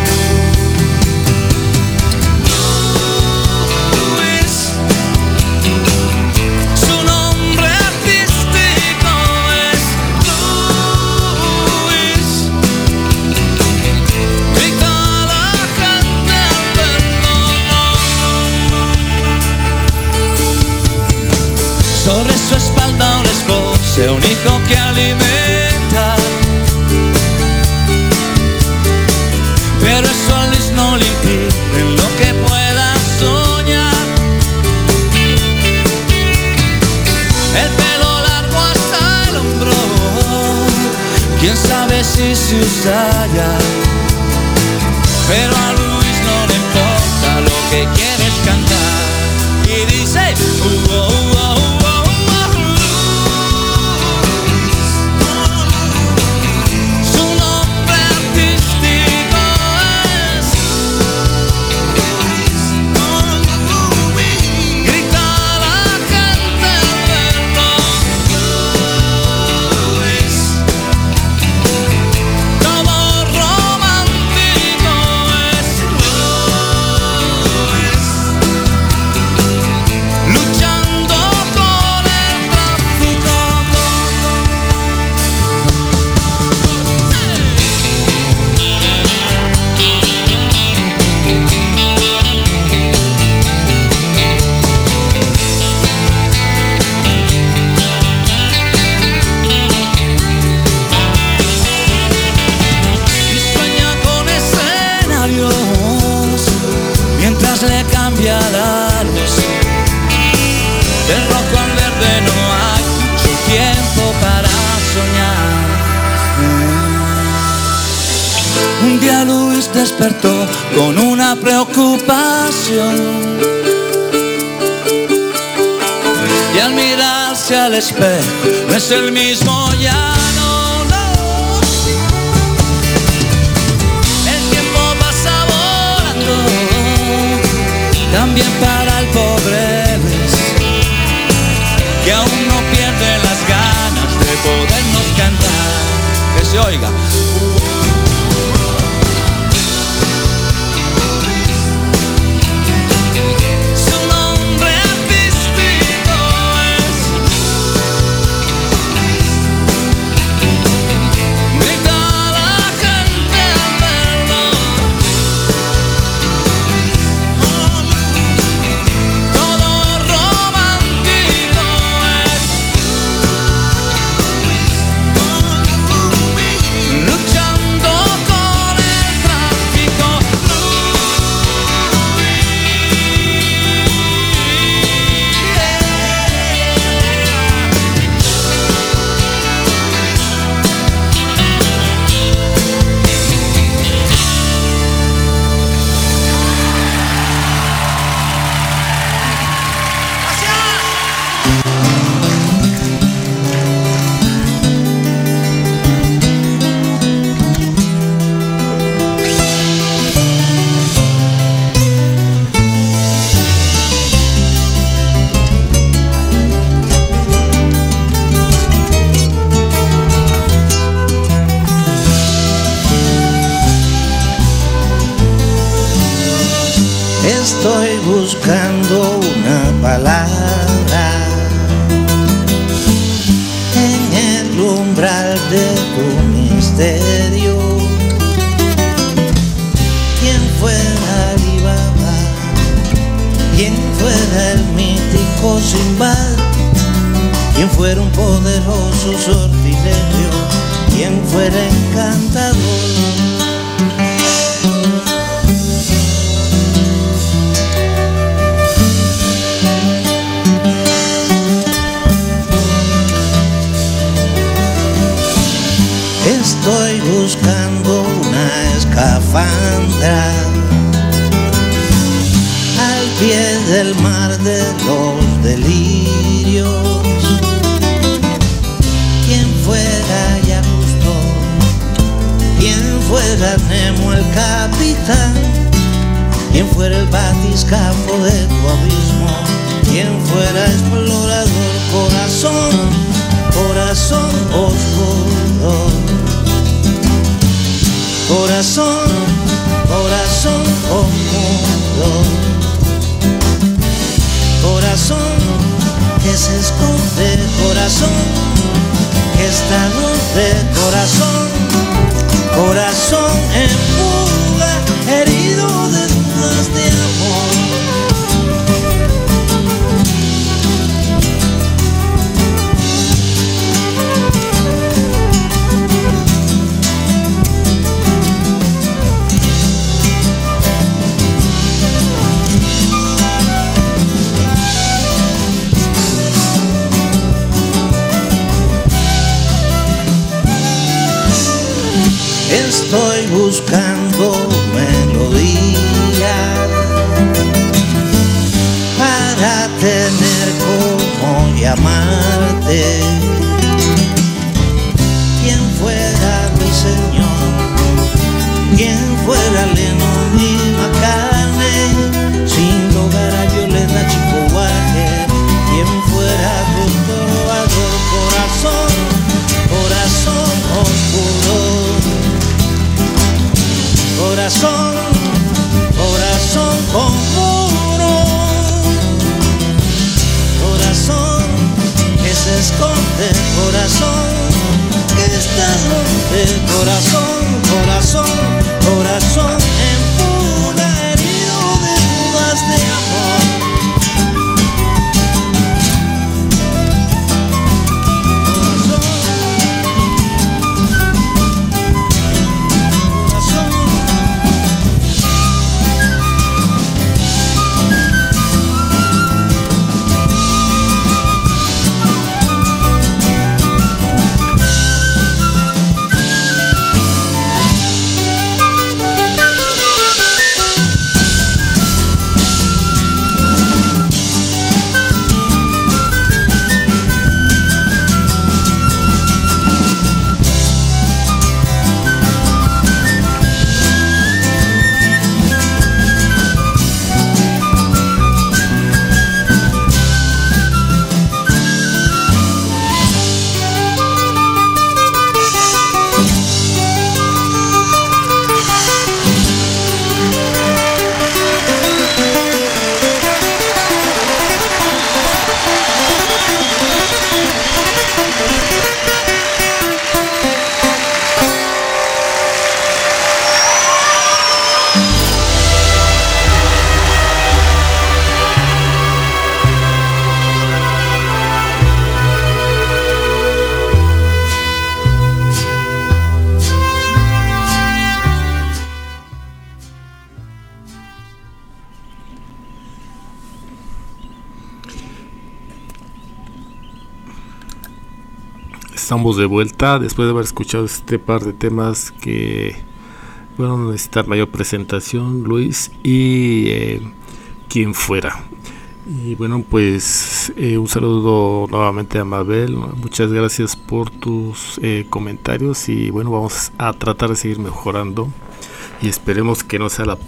Sobre su espalda un esposo, un hijo que alimenta, pero eso a Luis no le impide en lo que pueda soñar. El pelo largo hasta el hombro, quién sabe si se usa ya, pero a Luis no le importa. que quieres cantar. Y dice su nombre artístico es grita a la gente al verlo. Todo romántico es luchando con el tráfico. Y sueña con escenarios mientras le cambia la luz. Del rojo al verde no hay mucho tiempo para soñar. Un día Luis despertó con una preocupación y al mirarse al espejo no es el mismo ya, no, no. El tiempo pasa volando, también para el pobre Luis, que aún no pierde las ganas de podernos cantar. Que se oiga. Su nombre artístico es grita a la gente al verlo. Todo romántico es luchando con el tráfico. Estoy buscando una palabra en el umbral de tu misterio. ¿Quién fuera Alibaba? ¿Quién fuera el mítico Simbad? ¿Quién fuera un poderoso sortilegio? ¿Quién fuera encantador? Estoy buscando una escafandra al pie del mar de los delirios. ¿Quién fuera Yagusto? ¿Quién fuera Nemo el capitán? ¿Quién fuera el batiscafo de tu abismo? ¿Quién fuera explorador? Corazón, corazón oscuro. Corazón, corazón oscuro. Corazón que se esconde, corazón que está donde, corazón, corazón en fuga, herido de dudas de amor. Estoy buscando melodías tener cómo llamarte. Quien fuera mi Señor, quien fuera Lennon y McCartney, sin lugar a Violeta Chico Buarque, quien fuera tu trovador, corazón, corazón oscuro, corazón, corazón con muro, corazón que se esconde, corazón que estás donde, corazón, corazón, corazón en fuga, herido de dudas de amor. Estamos de vuelta después de haber escuchado este par de temas que bueno, necesitar mayor presentación, Luis y quien fuera. Y bueno, pues un saludo nuevamente a Mabel, muchas gracias por tus comentarios y bueno, vamos a tratar de seguir mejorando y esperemos que no sea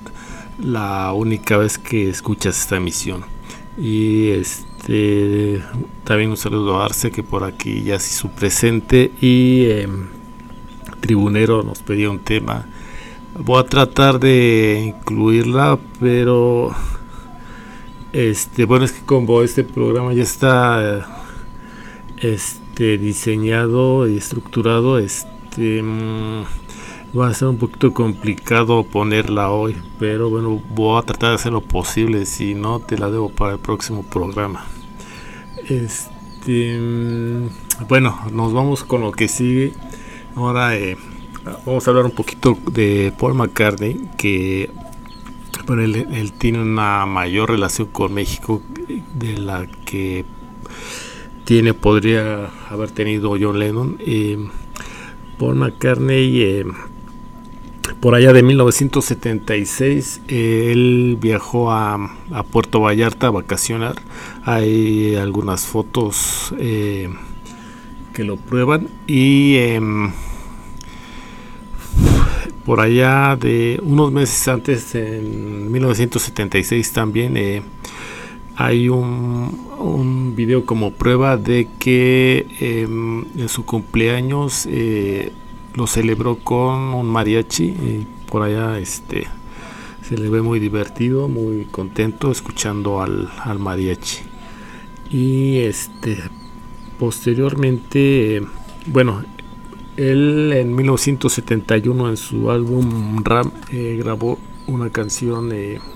la única vez que escuchas esta emisión. Y también un saludo a Arce, que por aquí ya se hizo presente, y Tribunero nos pedía un tema. Voy a tratar de incluirla, pero bueno, es que como este programa ya está diseñado y estructurado, va a ser un poquito complicado ponerla hoy, pero bueno, voy a tratar de hacer lo posible, si no te la debo para el próximo programa. Bueno, nos vamos con lo que sigue. Ahora vamos a hablar un poquito de Paul McCartney, que bueno, él tiene una mayor relación con México de la que podría haber tenido John Lennon. Paul McCartney, por allá de 1976, él viajó a Puerto Vallarta a vacacionar. Hay algunas fotos que lo prueban. Y por allá de unos meses antes, en 1976 también, hay un video como prueba de que en su cumpleaños lo celebró con un mariachi, y por allá se le ve muy divertido, muy contento escuchando al mariachi. Y posteriormente, bueno, él en 1971 en su álbum Ram grabó una canción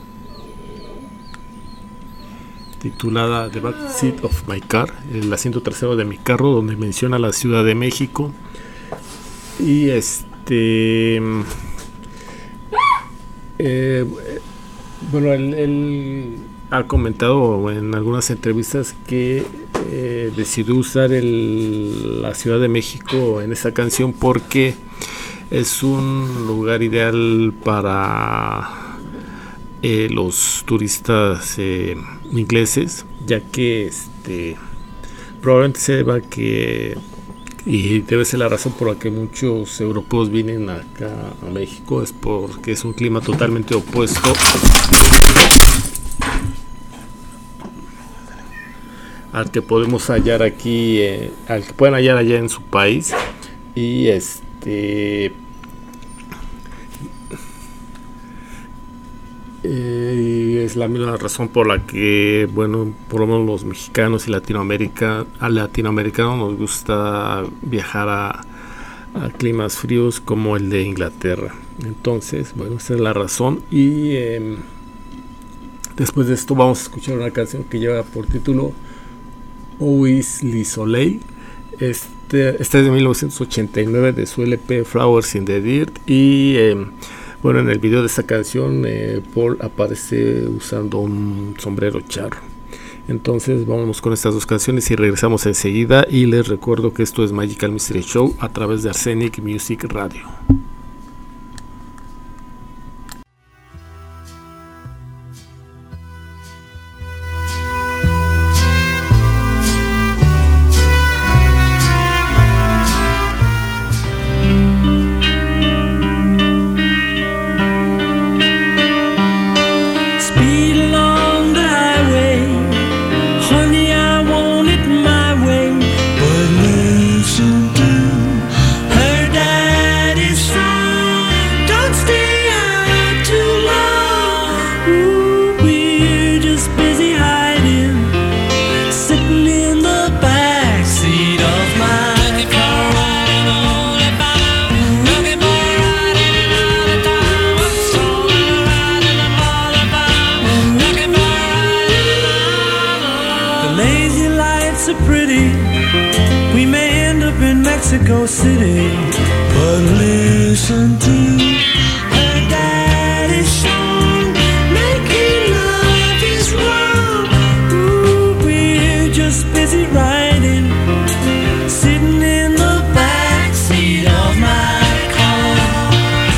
titulada The Back Seat of My Car, el asiento trasero de mi carro, donde menciona la Ciudad de México. Y bueno, él ha comentado en algunas entrevistas que decidió usar la Ciudad de México en esa canción porque es un lugar ideal para los turistas ingleses, ya que probablemente se deba que, y debe ser la razón por la que muchos europeos vienen acá a México, es porque es un clima totalmente opuesto al que podemos hallar aquí, al que pueden hallar allá en su país. Y es la misma razón por la que, bueno, por lo menos los mexicanos y latinoamericanos nos gusta viajar a climas fríos como el de Inglaterra. Entonces, bueno, esa es la razón. Y después de esto vamos a escuchar una canción que lleva por título Où is le Soleil. Esta es de 1989 de su LP Flowers in the Dirt. Y bueno, en el video de esta canción Paul aparece usando un sombrero charro. Entonces vámonos con estas dos canciones y regresamos enseguida. Y les recuerdo que esto es Magical Mystery Show a través de Arsenic Music Radio. Mexico City, but listen to her daddy's song, making love is wrong. Ooh, we're just busy riding, sitting in the back seat of my car.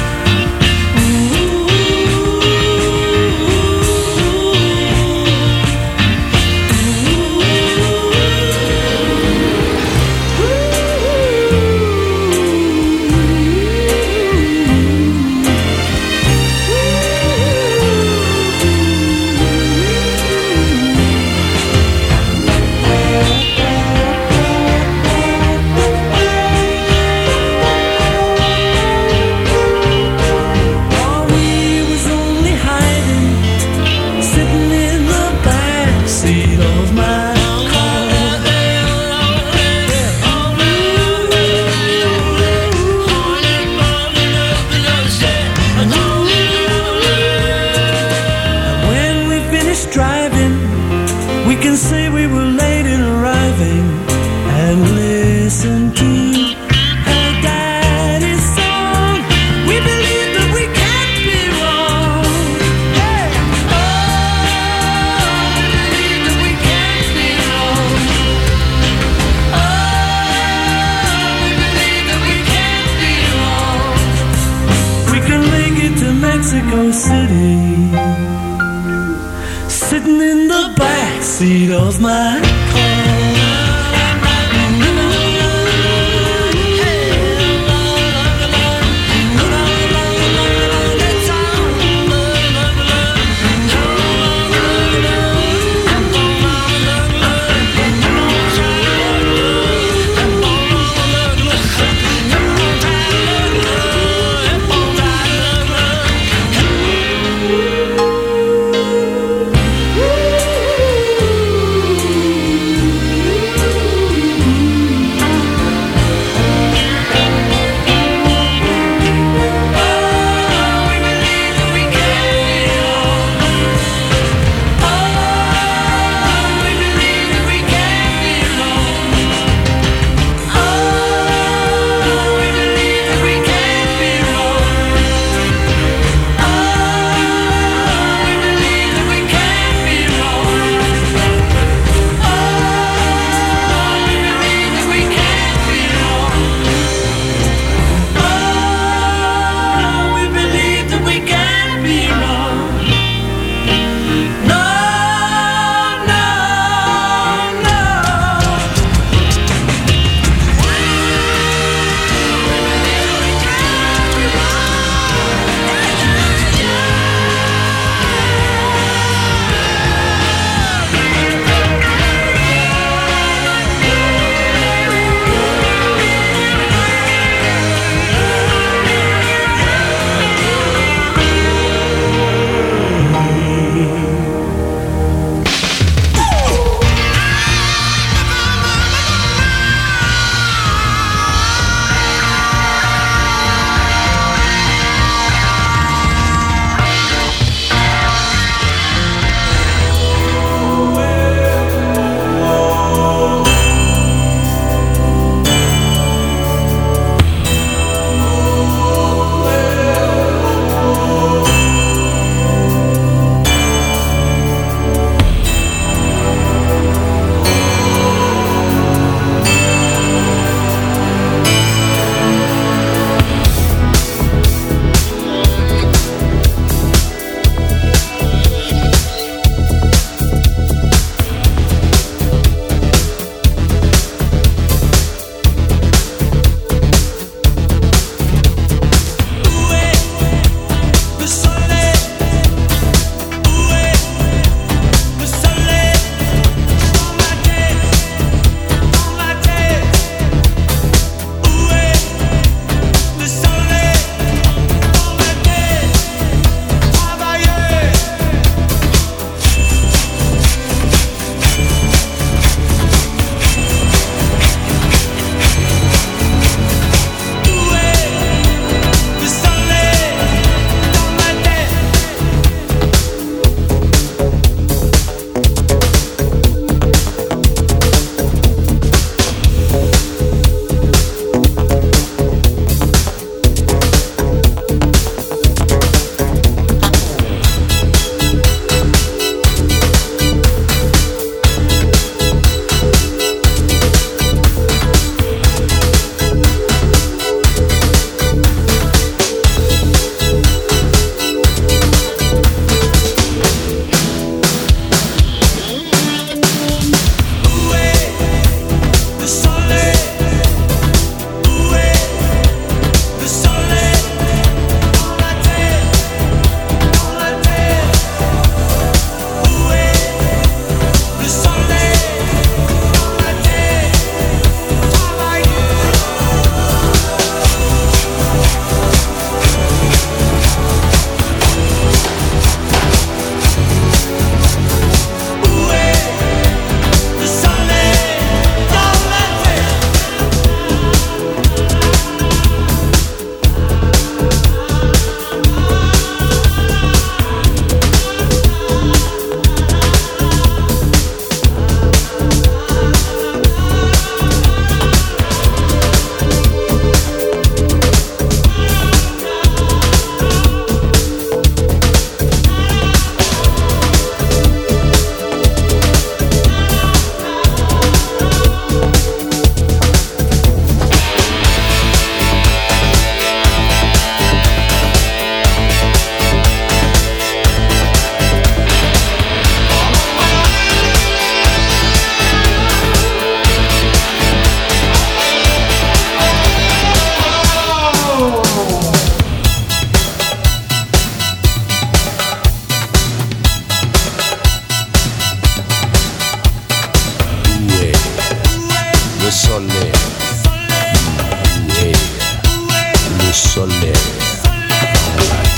Mexico City, sitting in the back seat of my car.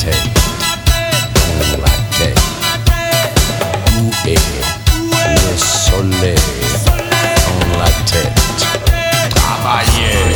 Le soleil dans la tête. Travailler.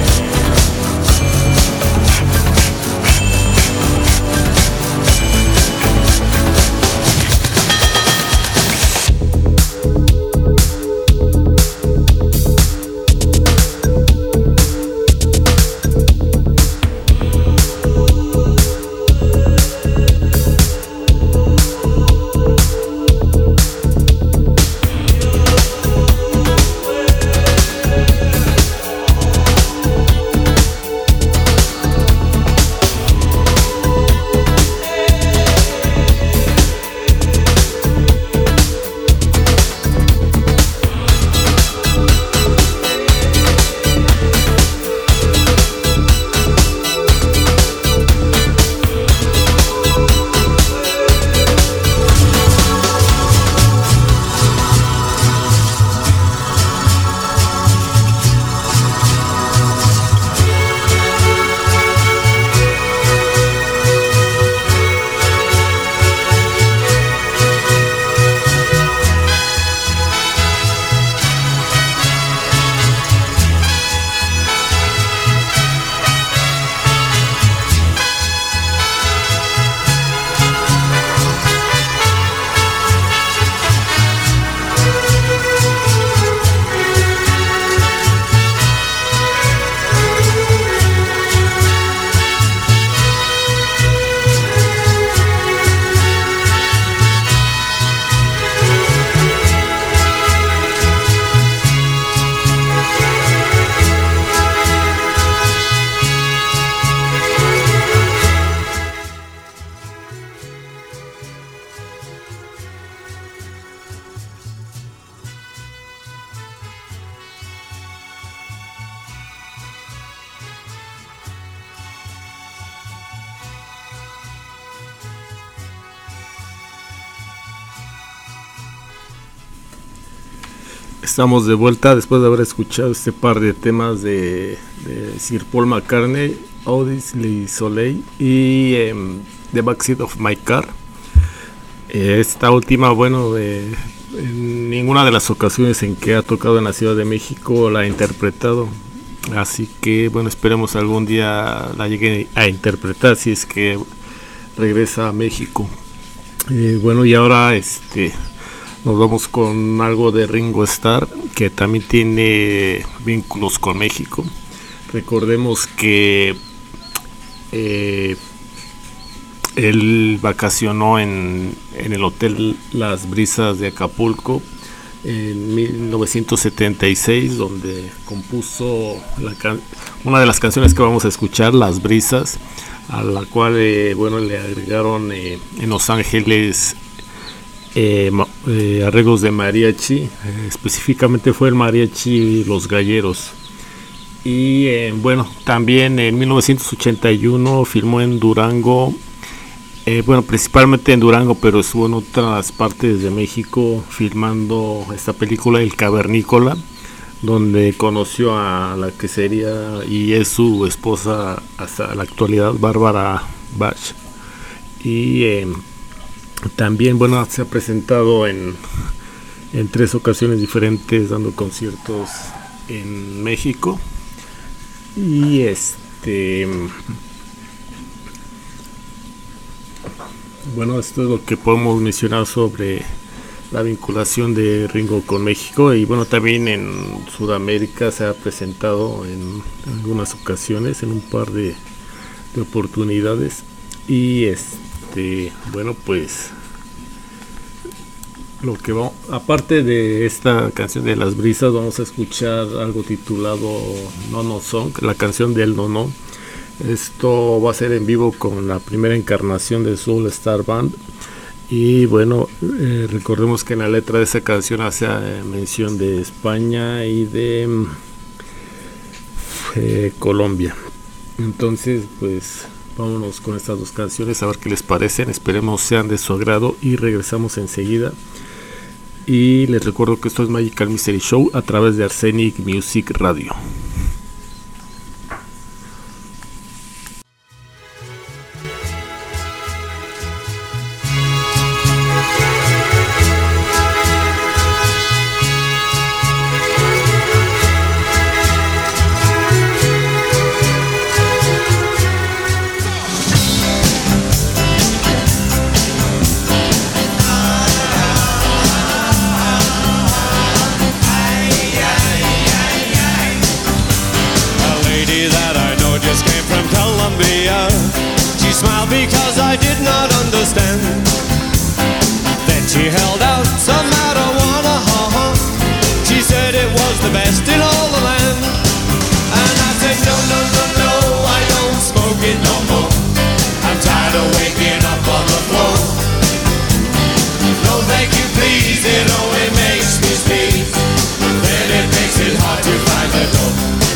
Estamos de vuelta después de haber escuchado este par de temas de Sir Paul McCartney, Le Soleil y The Backseat of My Car. Esta última, bueno, en ninguna de las ocasiones en que ha tocado en la Ciudad de México la ha interpretado, así que bueno, esperemos algún día la llegue a interpretar si es que regresa a México. Bueno, y ahora nos vamos con algo de Ringo Starr, que también tiene vínculos con México. Recordemos que él vacacionó en el Hotel Las Brisas de Acapulco en 1976, donde compuso una de las canciones que vamos a escuchar, Las Brisas, a la cual le agregaron en Los Ángeles arreglos de mariachi, específicamente fue el mariachi Los Galleros. Y también en 1981 filmó en Durango, principalmente en Durango, pero estuvo en otras partes de México filmando esta película El Cavernícola, donde conoció a la que sería y es su esposa hasta la actualidad, Bárbara Bach. Y también se ha presentado en 3 ocasiones diferentes dando conciertos en México. Y esto es lo que podemos mencionar sobre la vinculación de Ringo con México. Y también en Sudamérica se ha presentado en algunas ocasiones, en un par de oportunidades. Y aparte de esta canción de Las Brisas, vamos a escuchar algo titulado No No Song, la canción del No No. Esto va a ser en vivo con la primera encarnación de Soul Star Band. Y recordemos que en la letra de esa canción hace mención de España y de Colombia. Entonces, vámonos con estas 2 canciones a ver qué les parecen. Esperemos sean de su agrado y regresamos enseguida. Y les recuerdo que esto es Magical Mystery Show a través de Arsenic Music Radio. because I did not understand. Then she held out some marijuana, She said it was the best in all the land. And I said, no, no, no, no, I don't smoke it no more. I'm tired of waking up on the floor. No, thank you, please, it only makes me sneeze. Then it makes it hard to find the door.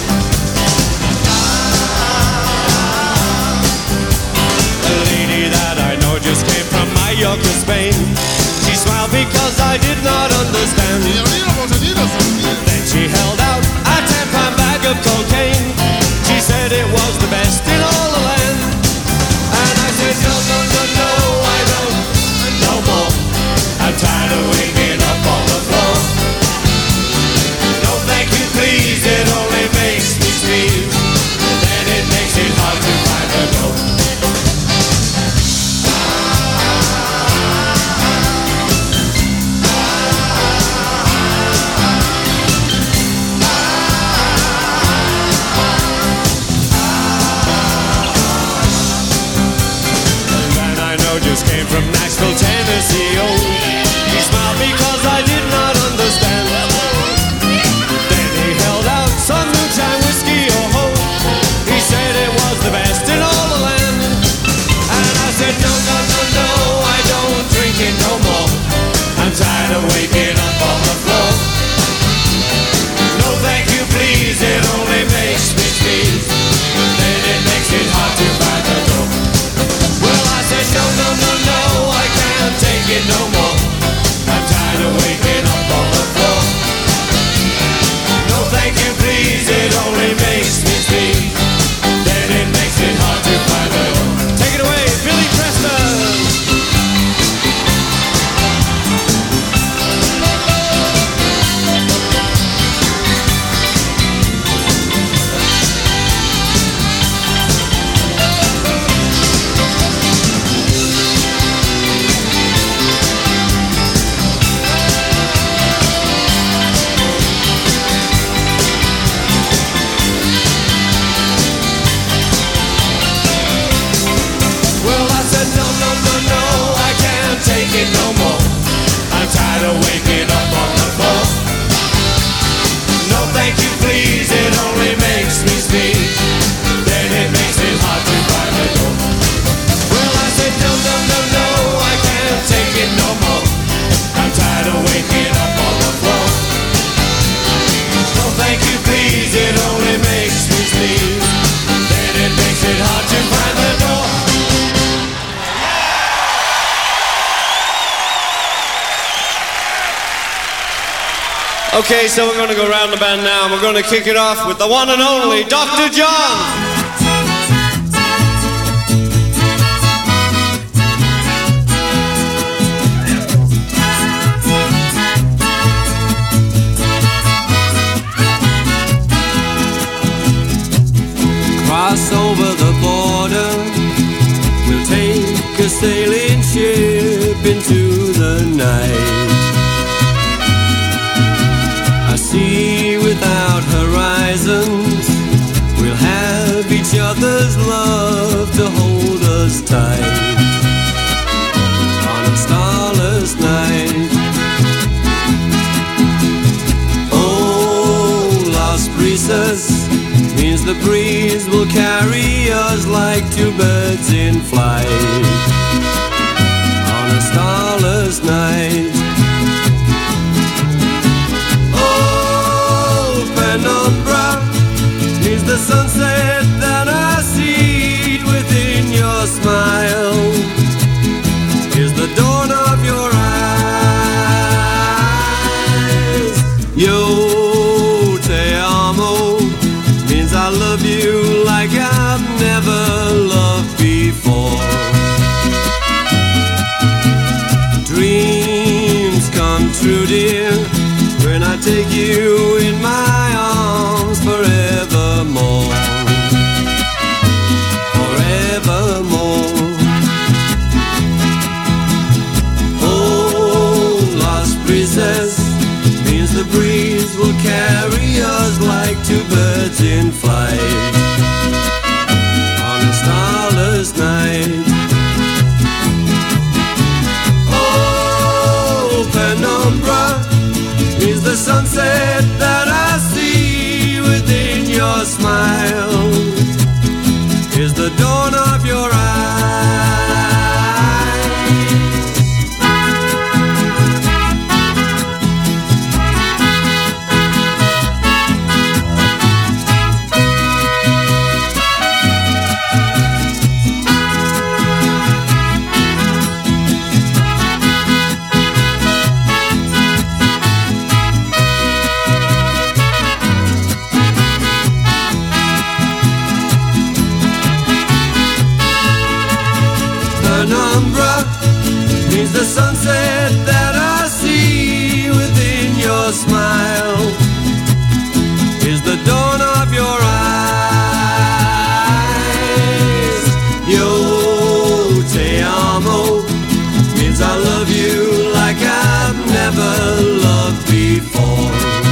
A lady that I know just came from Mallorca, Spain. She smiled because I did not understand. Then she held out a 10-pound bag of cocaine. She said it was the best in all the land. And I said, no, no, no, no, I don't, no more. I'm tired of waking up on the floor. No, thank you, please, it only makes me sneeze. Then it makes it hard to find the door. Just came from Nashville, Tennessee, oh. He smiled because I did not understand. Then he held out some moonshine whiskey, oh ho. He said it was the best in all the land. And I said, no, no, no, no, I don't drink it no more. I'm tired of waking up on the floor. No, thank you, please, it only makes me sneeze. Then it makes it hard to find the door. Well, I said, no, no, no, no, I can't take it no more. I'm tired of waking up on the floor. No, thank you, please, it only makes me sneeze. Then it makes it hard to find the door. Take it away, Billy Preston. Take it no more. I'm tired of waking up on the floor. No, thank you, please, it only makes me sneeze. Then it makes it hard to find the door. Well, I said, no, no, no, no, I can't take it no more. I'm tired of waking up on the floor. No, thank you, please, it only makes me sneeze. Then it makes it hard to find the door. Okay, so we're going to go around the band now, and we're going to kick it off with the one and only Dr. John. Cross over the border, we'll take a sailing ship into the night. A sea without horizons, we'll have each other's love to hold us tight. On a starless night, oh, Las Brisas means the breeze will carry us like two birds in flight. On a starless night, penumbra means the sunset that I see within your smile is the dawn of your eyes. Yo te amo means I love you like I've never loved before. Dreams come true, dear, when I take you in my arms forevermore. Forevermore. Oh, Las Brisas means the breeze will carry us like two birds in flight. On a starless night, penumbra means the sunset that I see within your smile is the dawn of your eyes. Yo te amo means I love you like I've never loved before.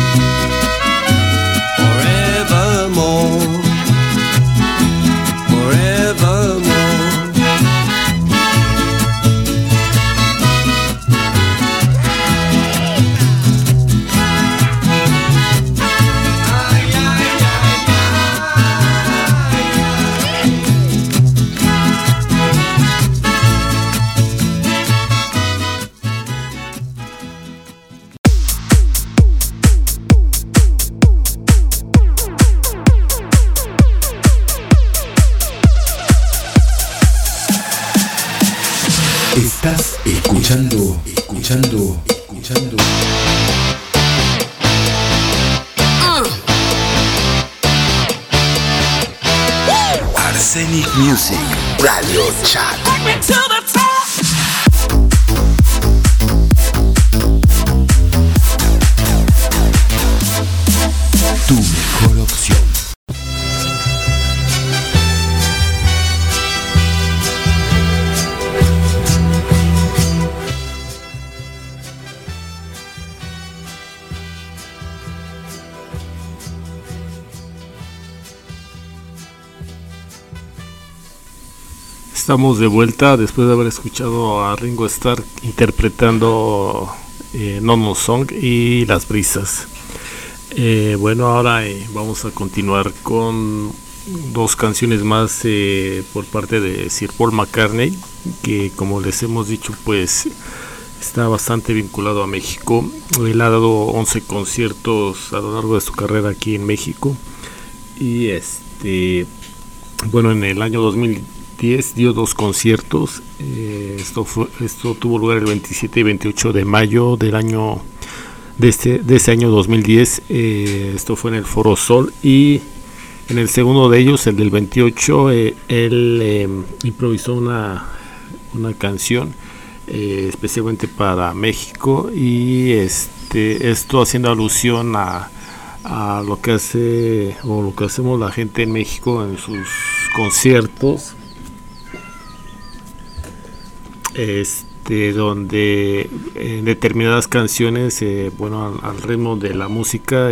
Forevermore, forevermore. Estás escuchando. Arsenic Music Radio Chat. Tu mejor opción. Estamos de vuelta después de haber escuchado a Ringo Starr interpretando No No Song y Las Brisas. Bueno, ahora vamos a continuar con dos canciones más por parte de Sir Paul McCartney, que como les hemos dicho pues está bastante vinculado a México. Él ha dado 11 conciertos a lo largo de su carrera aquí en México y bueno, en el año 2010 dio 2 conciertos. Esto tuvo lugar el 27 y 28 de mayo del año de ese año 2010. Esto fue en el Foro Sol, y en el segundo de ellos, el del 28, él improvisó una canción especialmente para México, y esto haciendo alusión a lo que hace o lo que hacemos la gente en México en sus conciertos, donde en determinadas canciones, bueno, al ritmo de la música,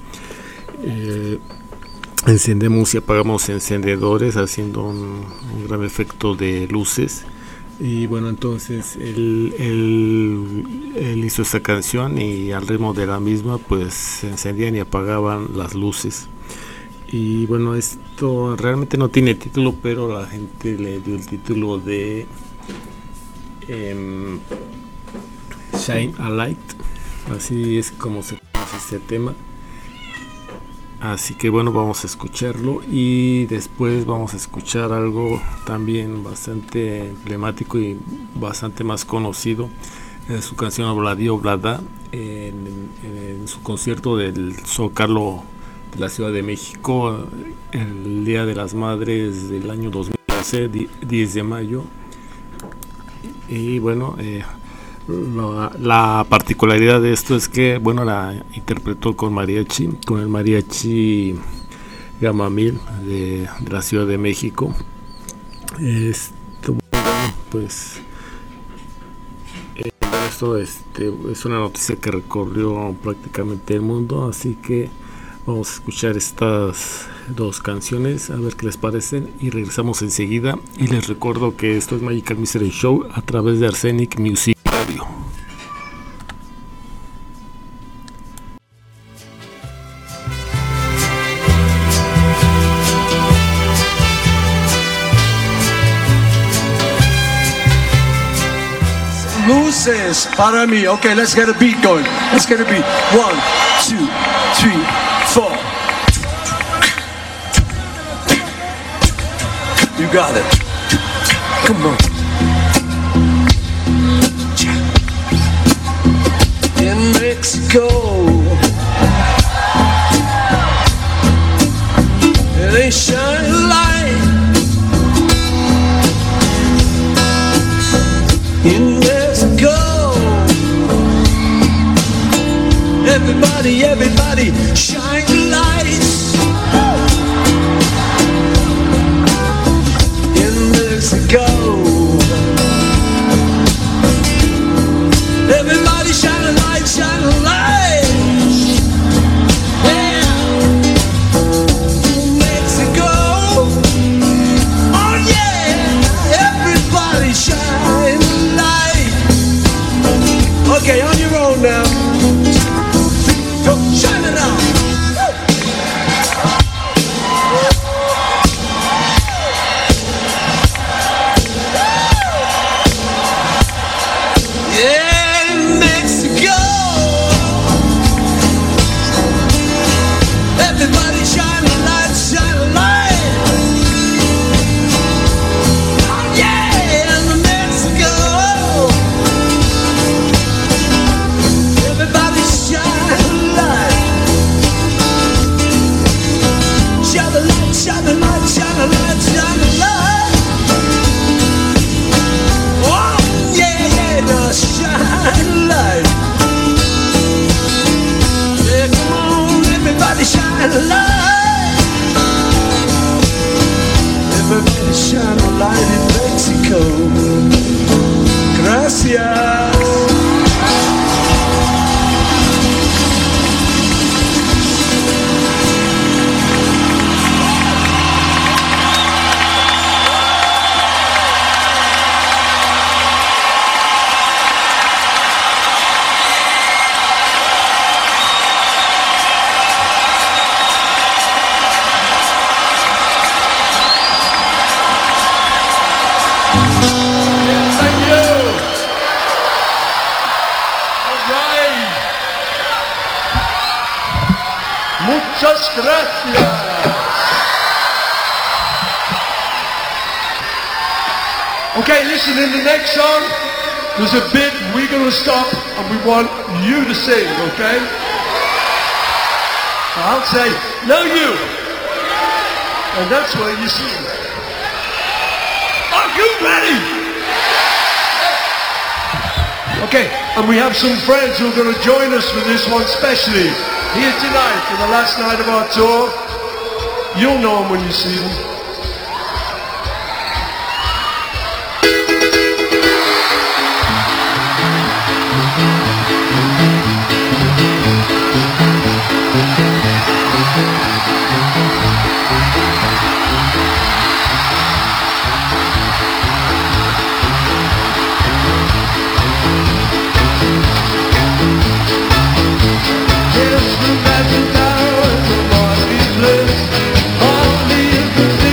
encendemos y apagamos encendedores haciendo un gran efecto de luces. Y bueno, entonces él hizo esta canción, y al ritmo de la misma pues se encendían y apagaban las luces. Y bueno, esto realmente no tiene título, pero la gente le dio el título de Shine a Light, así es como se conoce este tema. Así que bueno, vamos a escucharlo, y después vamos a escuchar algo también bastante emblemático y bastante más conocido. Es su canción Obladi Oblada, en su concierto del Zócalo de la Ciudad de México el Día de las Madres del año 2011, 10 de mayo. Y bueno, la particularidad de esto es que, bueno, la interpretó con mariachi, con el mariachi Gamamil de la Ciudad de México. Pues esto es una noticia que recorrió prácticamente el mundo, así que vamos a escuchar estas dos canciones, a ver qué les parecen, y regresamos enseguida. Y les recuerdo que esto es Magical Mystery Show a través de Arsenic Music Radio. Luces para mí. Okay, let's get a beat going. Let's get a beat. 1, 2, 3, 4. You got it. Come on. In Mexico, they shine a light. in Mexico. Everybody, everybody, shine the lights in Mexico. Everybody shine a light, shine a light. Yeah. Mexico. Oh yeah. Everybody shine a light. Okay, on your own now. Go, shine it out. Shine a light. Everybody shine a light in Mexico. Gracias. Muchas gracias. Okay, listen, in the next song, there's a bit we're going to stop and we want you to sing, okay? So I'll say, now you. And that's where you sing. Are you ready? Okay, and we have some friends who are going to join us for this one specially. Here tonight for the last night of our tour. You'll know them when you see them. Yes, the magic hours of Marty's Bliss. All the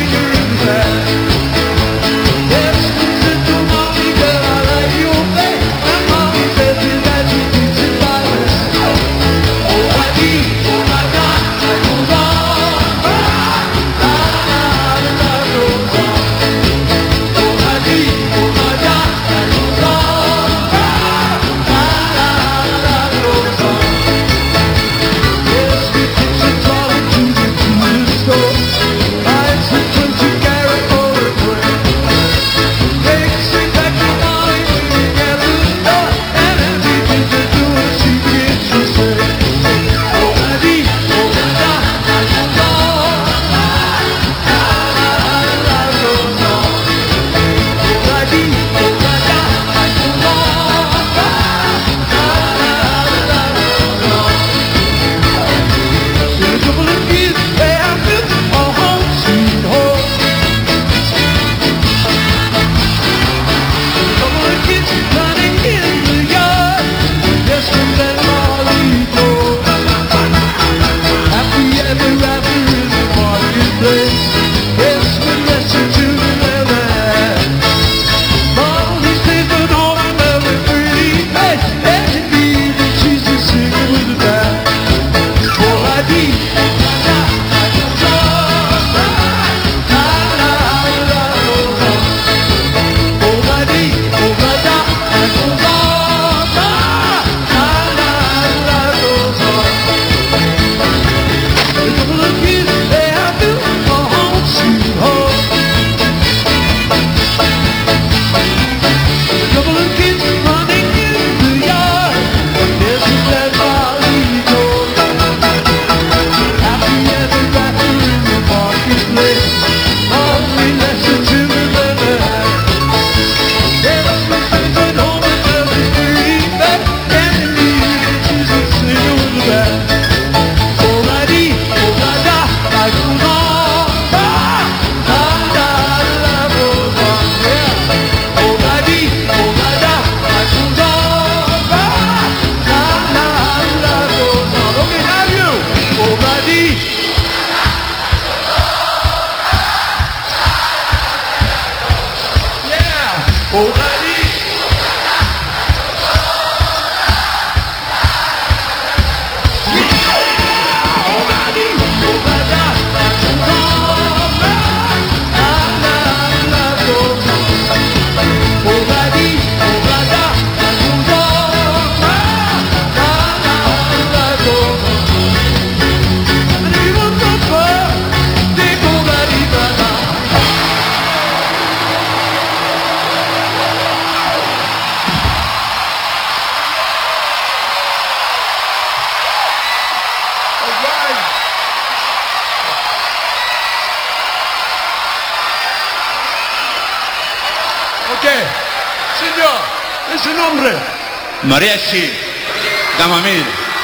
Señor, ese nombre. Mariachi Gamamil.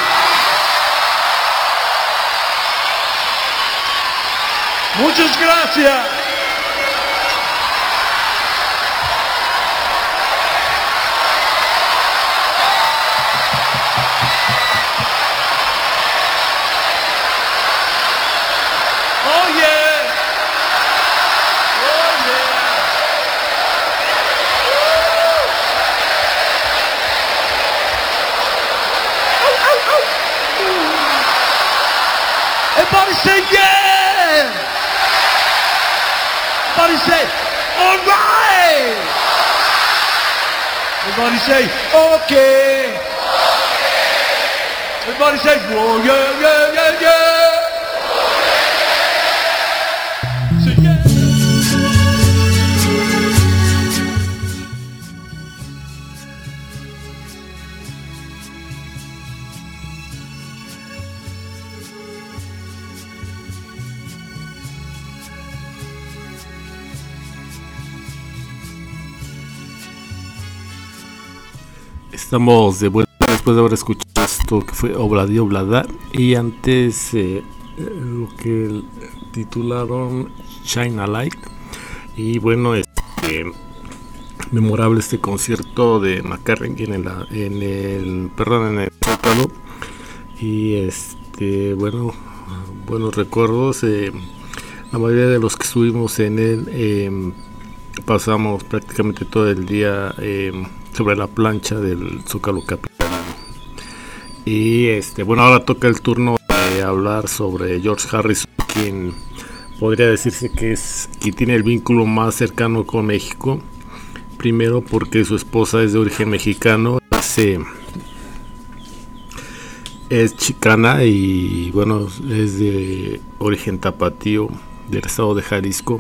Muchas gracias. Oh yeah. Oh yeah. Everybody say yeah! Everybody say, all right! Everybody say, okay! Everybody say, oh yeah, yeah, yeah, yeah! Say yeah! Estamos de vuelta después de haber escuchado esto que fue Obladi Oblada y antes lo que titularon Shine a Light. Y bueno, memorable este concierto de McCartney en el Zócalo. Y bueno, buenos recuerdos. La mayoría de los que estuvimos en él pasamos prácticamente todo el día sobre la plancha del Zócalo capitalino. Y bueno, ahora toca el turno de hablar sobre George Harrison, quien podría decirse que es quien tiene el vínculo más cercano con México. Primero porque su esposa es de origen mexicano, es chicana y bueno, es de origen tapatío del estado de Jalisco.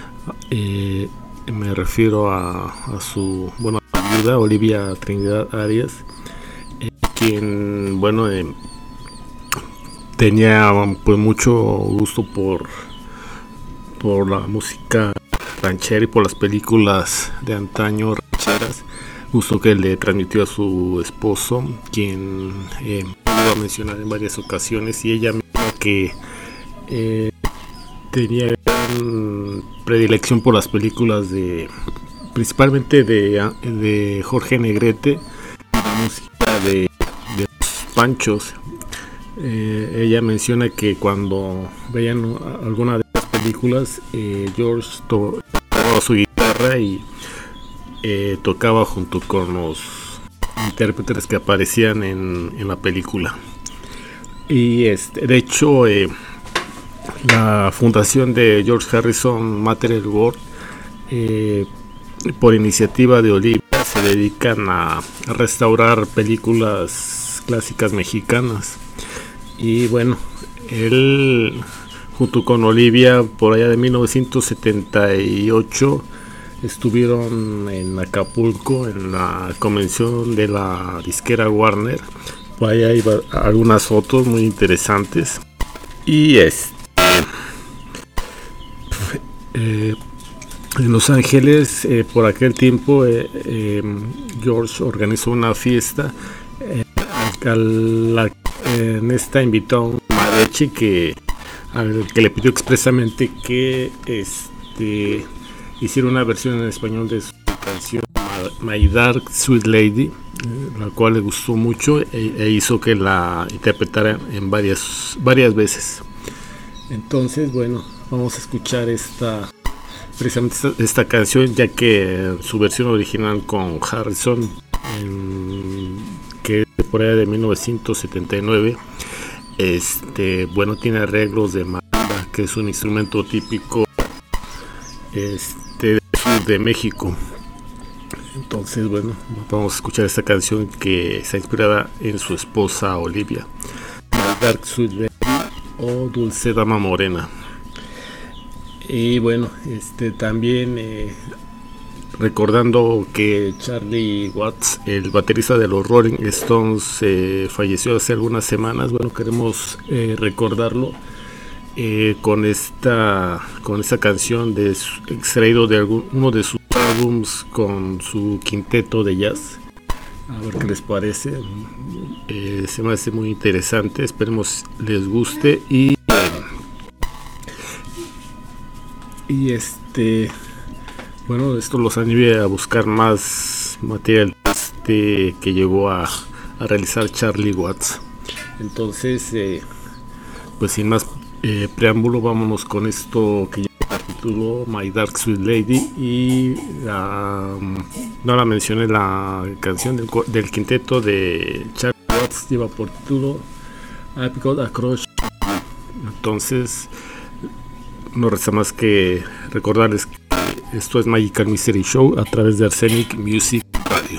Me refiero a su viuda, Olivia Trinidad Arias, quien tenía pues mucho gusto por la música ranchera y por las películas de antaño rancheras, gusto que le transmitió a su esposo, quien lo a mencionar en varias ocasiones, y ella misma que tenía gran predilección por las películas principalmente de Jorge Negrete, la música de los Panchos. Ella menciona que cuando veían alguna de las películas, George tocaba su guitarra y tocaba junto con los intérpretes que aparecían en la película. Y de hecho, la fundación de George Harrison Material World, por iniciativa de Olivia, se dedican a restaurar películas clásicas mexicanas. Y bueno, él junto con Olivia por allá de 1978 estuvieron en Acapulco en la convención de la disquera Warner. Por allá hay algunas fotos muy interesantes. Y en Los Ángeles, por aquel tiempo, George organizó una fiesta en esta invitó a un mariachi al que le pidió expresamente que hiciera una versión en español de su canción My Dark Sweet Lady, la cual le gustó mucho e hizo que la interpretara en varias veces. Entonces, bueno, vamos a escuchar esta precisamente esta canción, ya que su versión original con Harrison, que es por allá de 1979, bueno, tiene arreglos de marimba, que es un instrumento típico del sur de México. Entonces, bueno, vamos a escuchar esta canción que está inspirada en su esposa Olivia, Dark Sweet Lady o Dulce Dama Morena. Y bueno, también recordando que Charlie Watts, el baterista de los Rolling Stones, falleció hace algunas semanas. Bueno, queremos recordarlo con esta canción extraído de uno de sus álbums con su quinteto de jazz. A ver qué les parece. Se me hace muy interesante, esperemos les guste. Y bueno, esto los anime a buscar más material que llegó a realizar Charlie Watts. Entonces, pues sin más preámbulo, vámonos con esto que lleva por título My Dark Sweet Lady. Y no la mencioné, la canción del quinteto de Charlie Watts lleva por título I've Got a Crush. Entonces, no resta más que recordarles que esto es Magical Mystery Show a través de Arsenic Music Radio.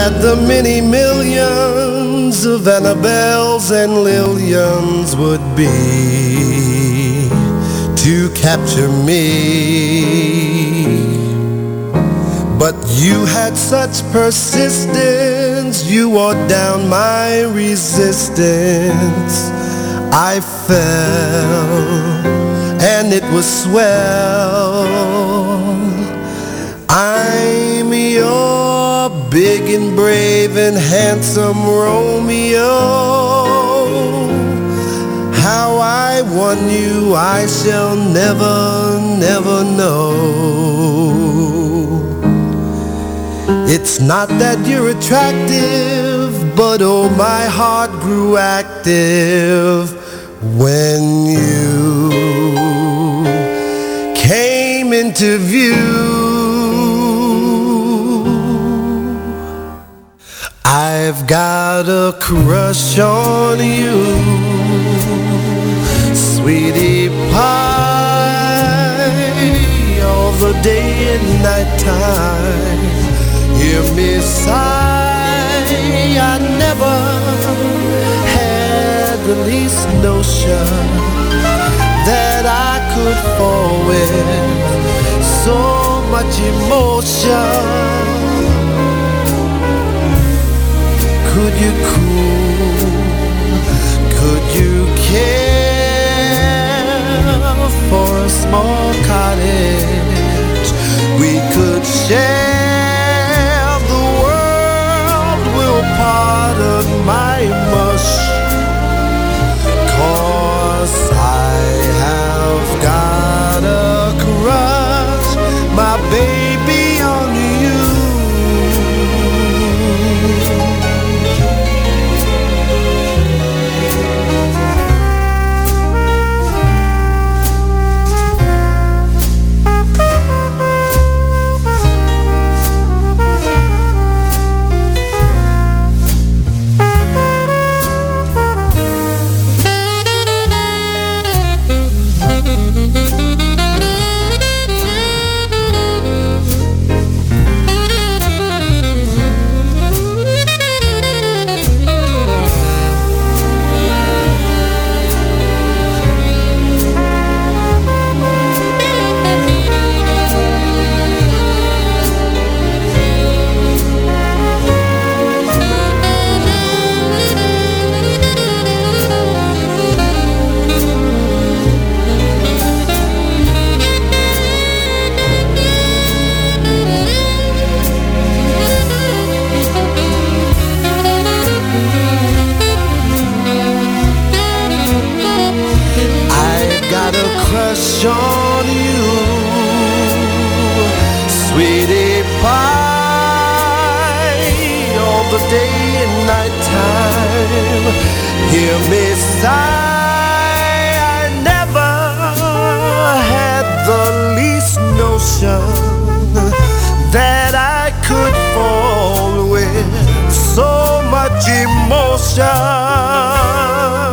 that the many millions of Annabelles and Lillians would be to capture me. But you had such persistence, you wore down my resistance. I fell, and it was swell. I'm your big and brave and handsome Romeo. How I won you I shall never, never know. It's not that you're attractive, but oh, my heart grew active when you came into view. I've got a crush on you, sweetie pie, all the day and night time. Hear me sigh, I never had the least notion that I could fall with so much emotion. Could you cool, could you care for a small cottage we could share? The world will pardon my mush, 'cause I have got a crush, my baby, on you. On you, sweetie pie, all the day and night time. Hear me sigh, I never had the least notion that I could fall with so much emotion.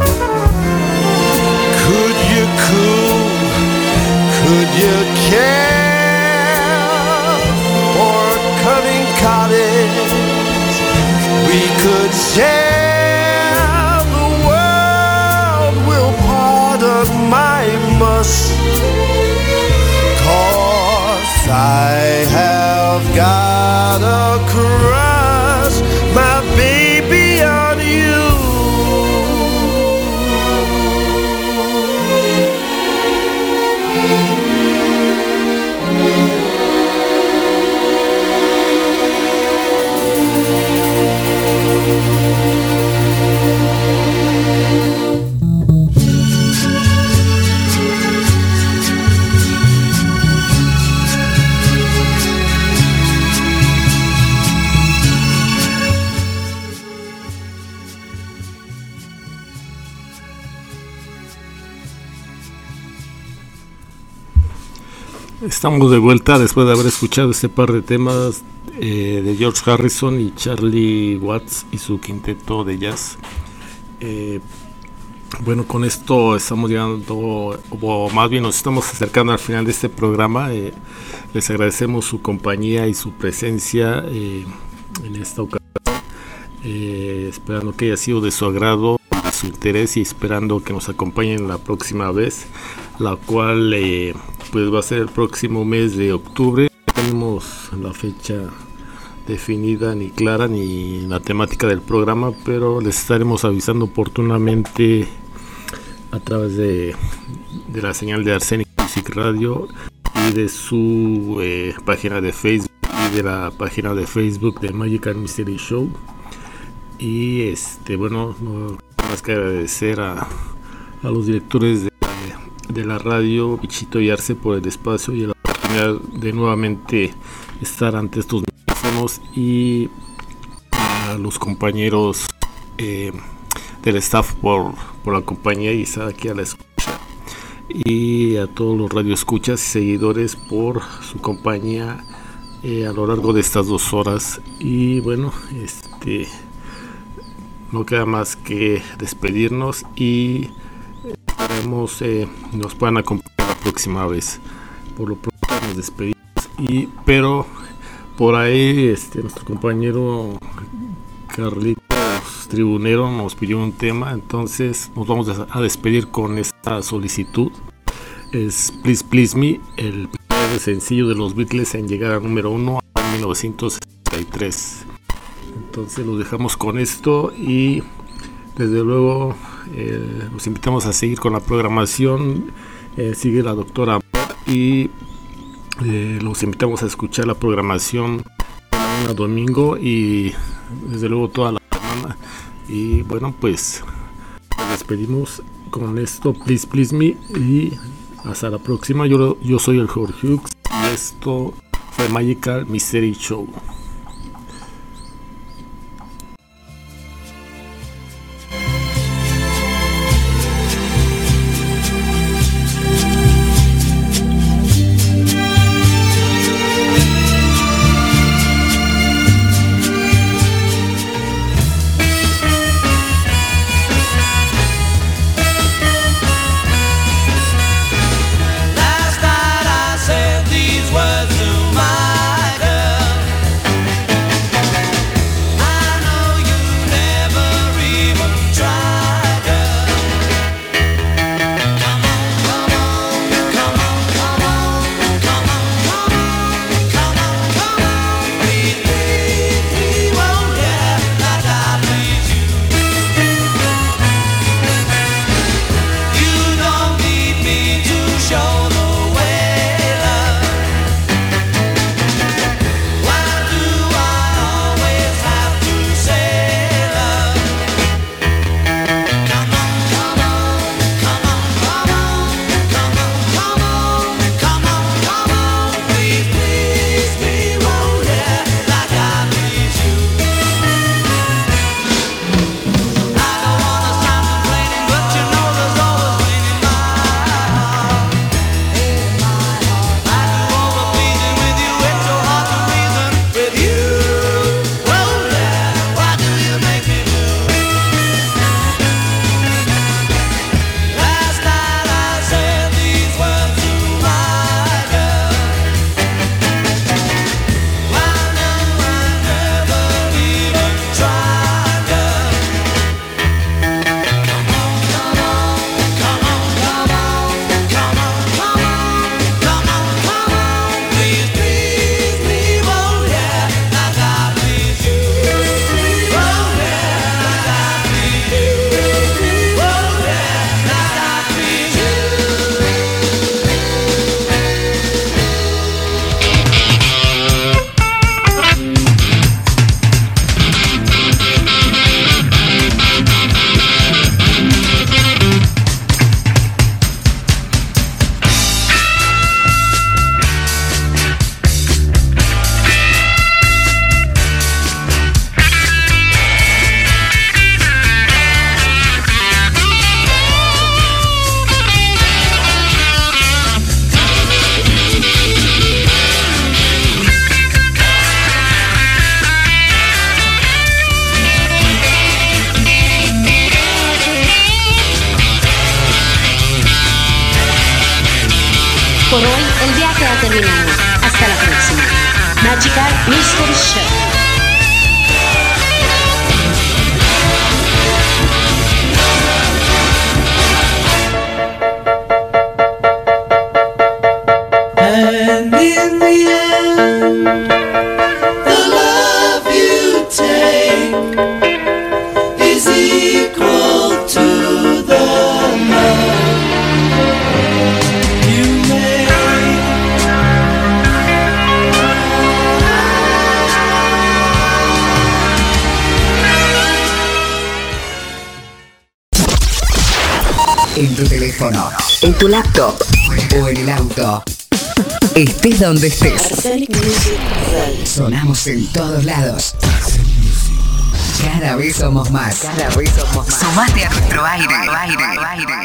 Could you cool, could you care for a cunning cottage we could share? The world will pardon my mush, 'cause I have got a crush, my baby, on you. Estamos de vuelta después de haber escuchado este par de temas de George Harrison y Charlie Watts y su quinteto de jazz. Bueno, con esto estamos llegando, o más bien nos estamos acercando al final de este programa. Les agradecemos su compañía y su presencia en esta ocasión, esperando que haya sido de su agrado, de su interés, y esperando que nos acompañen la próxima vez, la cual pues va a ser el próximo mes de octubre. No tenemos la fecha definida ni clara ni la temática del programa, pero les estaremos avisando oportunamente a través de la señal de Arsenic Music Radio y de su página de Facebook y de la página de Facebook de Magical Mystery Show. Y bueno, no más que agradecer a los directores de la radio, Bichito y Arce, por el espacio y la oportunidad de nuevamente estar ante estos micrófonos, y a los compañeros del staff por la compañía y estar aquí a la escucha, y a todos los radioescuchas y seguidores por su compañía a lo largo de estas 2 horas. Y bueno, no queda más que despedirnos, y esperemos nos puedan acompañar la próxima vez. Por lo pronto nos despedimos, pero por ahí nuestro compañero Carlitos Tribunero nos pidió un tema, entonces nos vamos a despedir con esta solicitud. Es Please Please Me, el primer sencillo de los Beatles en llegar al número 1 en 1963. Entonces los dejamos con esto, y desde luego los invitamos a seguir con la programación. Sigue la doctora Amor, y los invitamos a escuchar la programación de domingo y desde luego toda la semana. Y bueno, pues nos despedimos con esto, Please Please Me, y hasta la próxima. Yo soy el Jorge Hughes, y esto fue Magical Mystery Show. Por hoy el viaje ha terminado. Hasta la próxima. Magical Mystery Show. is equal to the love you made. En tu teléfono, en tu laptop o en el auto. Estés donde estés. Arsenic Music Radio. Sonamos en todos lados. Cada vez somos más. Cada vez somos más. Sumate a nuestro aire.